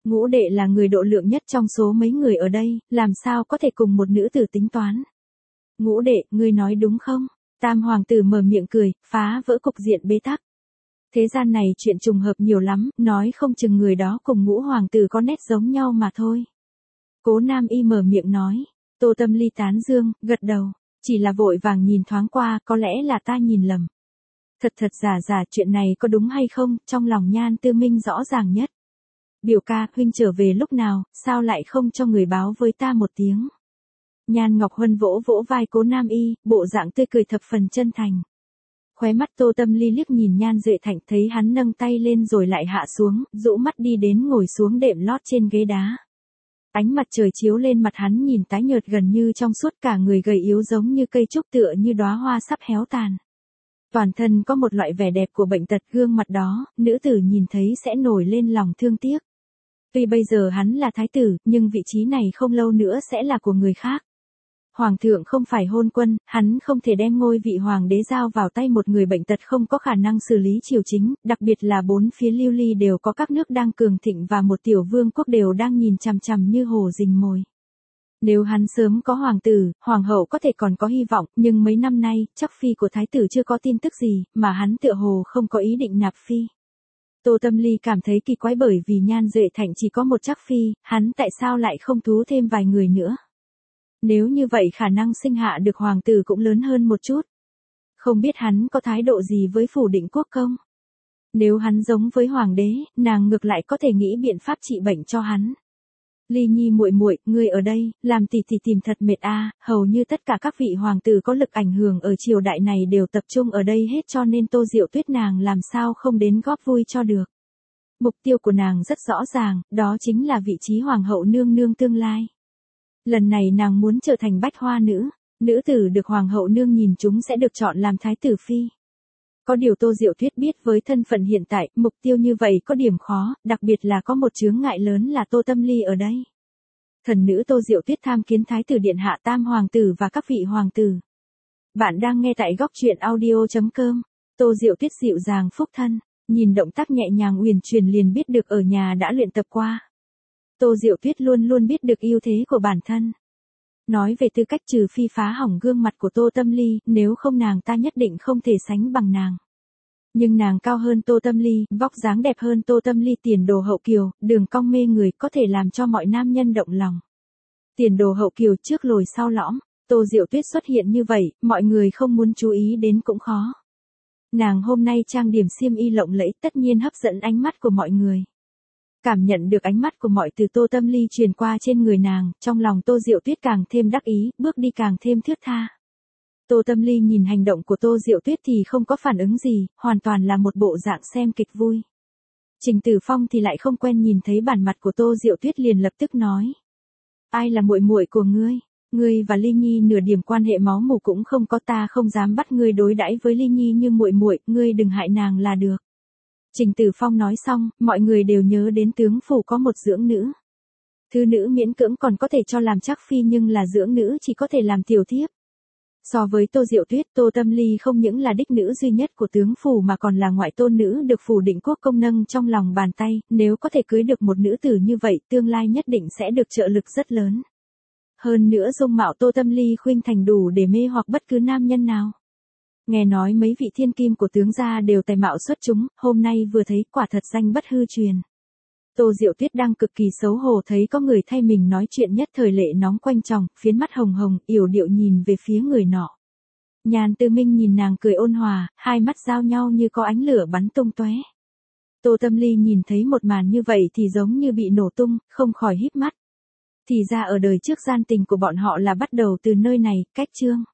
Ngũ đệ là người độ lượng nhất trong số mấy người ở đây, làm sao có thể cùng một nữ tử tính toán. Ngũ đệ, ngươi nói đúng không? Tam hoàng tử mở miệng cười, phá vỡ cục diện bế tắc. Thế gian này chuyện trùng hợp nhiều lắm, nói không chừng người đó cùng ngũ hoàng tử có nét giống nhau mà thôi. Cố Nam Y mở miệng nói, Tô Tâm Ly tán dương, gật đầu, chỉ là vội vàng nhìn thoáng qua, có lẽ là ta nhìn lầm. Thật thật giả giả chuyện này có đúng hay không, trong lòng Nhan Tư Minh rõ ràng nhất. Biểu ca, huynh trở về lúc nào, sao lại không cho người báo với ta một tiếng. Nhan Ngọc Huân vỗ vỗ vai Cố Nam Y, bộ dạng tươi cười thập phần chân thành. Khóe mắt Tô Tâm Ly liếc nhìn Nhan Duệ Thạnh, thấy hắn nâng tay lên rồi lại hạ xuống, rũ mắt đi đến ngồi xuống đệm lót trên ghế đá. Ánh mặt trời chiếu lên mặt hắn nhìn tái nhợt gần như trong suốt, cả người gầy yếu giống như cây trúc, tựa như đóa hoa sắp héo tàn. Toàn thân có một loại vẻ đẹp của bệnh tật, gương mặt đó, nữ tử nhìn thấy sẽ nổi lên lòng thương tiếc. Tuy bây giờ hắn là thái tử, nhưng vị trí này không lâu nữa sẽ là của người khác. Hoàng thượng không phải hôn quân, hắn không thể đem ngôi vị hoàng đế giao vào tay một người bệnh tật không có khả năng xử lý triều chính, đặc biệt là bốn phía lưu ly đều có các nước đang cường thịnh và một tiểu vương quốc đều đang nhìn chằm chằm như hổ rình mồi. Nếu hắn sớm có hoàng tử, hoàng hậu có thể còn có hy vọng, nhưng mấy năm nay, chắc phi của thái tử chưa có tin tức gì, mà hắn tựa hồ không có ý định nạp phi. Tô Tâm Ly cảm thấy kỳ quái, bởi vì Nhan Duệ Thạnh chỉ có một chắc phi, hắn tại sao lại không thú thêm vài người nữa. Nếu như vậy khả năng sinh hạ được hoàng tử cũng lớn hơn một chút. Không biết hắn có thái độ gì với phủ Định Quốc công. Nếu hắn giống với hoàng đế, nàng ngược lại có thể nghĩ biện pháp trị bệnh cho hắn. Ly Nhi muội muội, ngươi ở đây, làm tỷ tỷ tìm thật mệt a, hầu như tất cả các vị hoàng tử có lực ảnh hưởng ở triều đại này đều tập trung ở đây hết, cho nên Tô Diệu Tuyết nàng làm sao không đến góp vui cho được. Mục tiêu của nàng rất rõ ràng, đó chính là vị trí hoàng hậu nương nương tương lai. Lần này nàng muốn trở thành bách hoa nữ, nữ tử được hoàng hậu nương nhìn chúng sẽ được chọn làm thái tử phi. Có điều Tô Diệu Tuyết biết với thân phận hiện tại, mục tiêu như vậy có điểm khó, đặc biệt là có một chướng ngại lớn là Tô Tâm Ly ở đây. Thần nữ Tô Diệu Tuyết tham kiến thái tử điện hạ, tam hoàng tử và các vị hoàng tử. Bạn đang nghe tại góc truyện audio chấm com. Tô Diệu Tuyết dịu dàng phúc thân, nhìn động tác nhẹ nhàng uyển chuyển liền biết được ở nhà đã luyện tập qua. Tô Diệu Tuyết luôn luôn biết được ưu thế của bản thân. Nói về tư cách, trừ phi phá hỏng gương mặt của Tô Tâm Ly, nếu không nàng ta nhất định không thể sánh bằng nàng. Nhưng nàng cao hơn Tô Tâm Ly, vóc dáng đẹp hơn Tô Tâm Ly, tiền đồ hậu kiều, đường cong mê người, có thể làm cho mọi nam nhân động lòng. Tiền đồ hậu kiều, trước lồi sau lõm, Tô Diệu Tuyết xuất hiện như vậy, mọi người không muốn chú ý đến cũng khó. Nàng hôm nay trang điểm xiêm y lộng lẫy, tất nhiên hấp dẫn ánh mắt của mọi người. Cảm nhận được ánh mắt của mọi từ Tô Tâm Ly truyền qua trên người nàng, trong lòng Tô Diệu Tuyết càng thêm đắc ý, bước đi càng thêm thướt tha. Tô Tâm Ly nhìn hành động của Tô Diệu Tuyết thì không có phản ứng gì, hoàn toàn là một bộ dạng xem kịch vui. Trình Tử Phong thì lại không quen nhìn thấy bản mặt của Tô Diệu Tuyết liền lập tức nói: "Ai là muội muội của ngươi? Ngươi và Ly Nhi nửa điểm quan hệ máu mủ cũng không có, ta không dám bắt ngươi đối đãi với Ly Nhi như muội muội, ngươi đừng hại nàng là được." Trình Tử Phong nói xong, mọi người đều nhớ đến tướng phủ có một dưỡng nữ. Thư nữ miễn cưỡng còn có thể cho làm chắc phi, nhưng là dưỡng nữ chỉ có thể làm tiểu thiếp. So với Tô Diệu Tuyết, Tô Tâm Ly không những là đích nữ duy nhất của tướng phủ mà còn là ngoại tôn nữ được phủ Định Quốc công nâng trong lòng bàn tay, nếu có thể cưới được một nữ tử như vậy, tương lai nhất định sẽ được trợ lực rất lớn. Hơn nữa dung mạo Tô Tâm Ly khuynh thành đủ để mê hoặc bất cứ nam nhân nào. Nghe nói mấy vị thiên kim của tướng gia đều tài mạo xuất chúng, hôm nay vừa thấy quả thật danh bất hư truyền. Tô Diệu Tuyết đang cực kỳ xấu hổ thấy có người thay mình nói chuyện, nhất thời lệ nóng quanh tròng, phiến mắt hồng hồng, yểu điệu nhìn về phía người nọ. Nhan Tư Minh nhìn nàng cười ôn hòa, hai mắt giao nhau như có ánh lửa bắn tung tóe. Tô Tâm Ly nhìn thấy một màn như vậy thì giống như bị nổ tung, không khỏi híp mắt. Thì ra ở đời trước gian tình của bọn họ là bắt đầu từ nơi này, cách chương.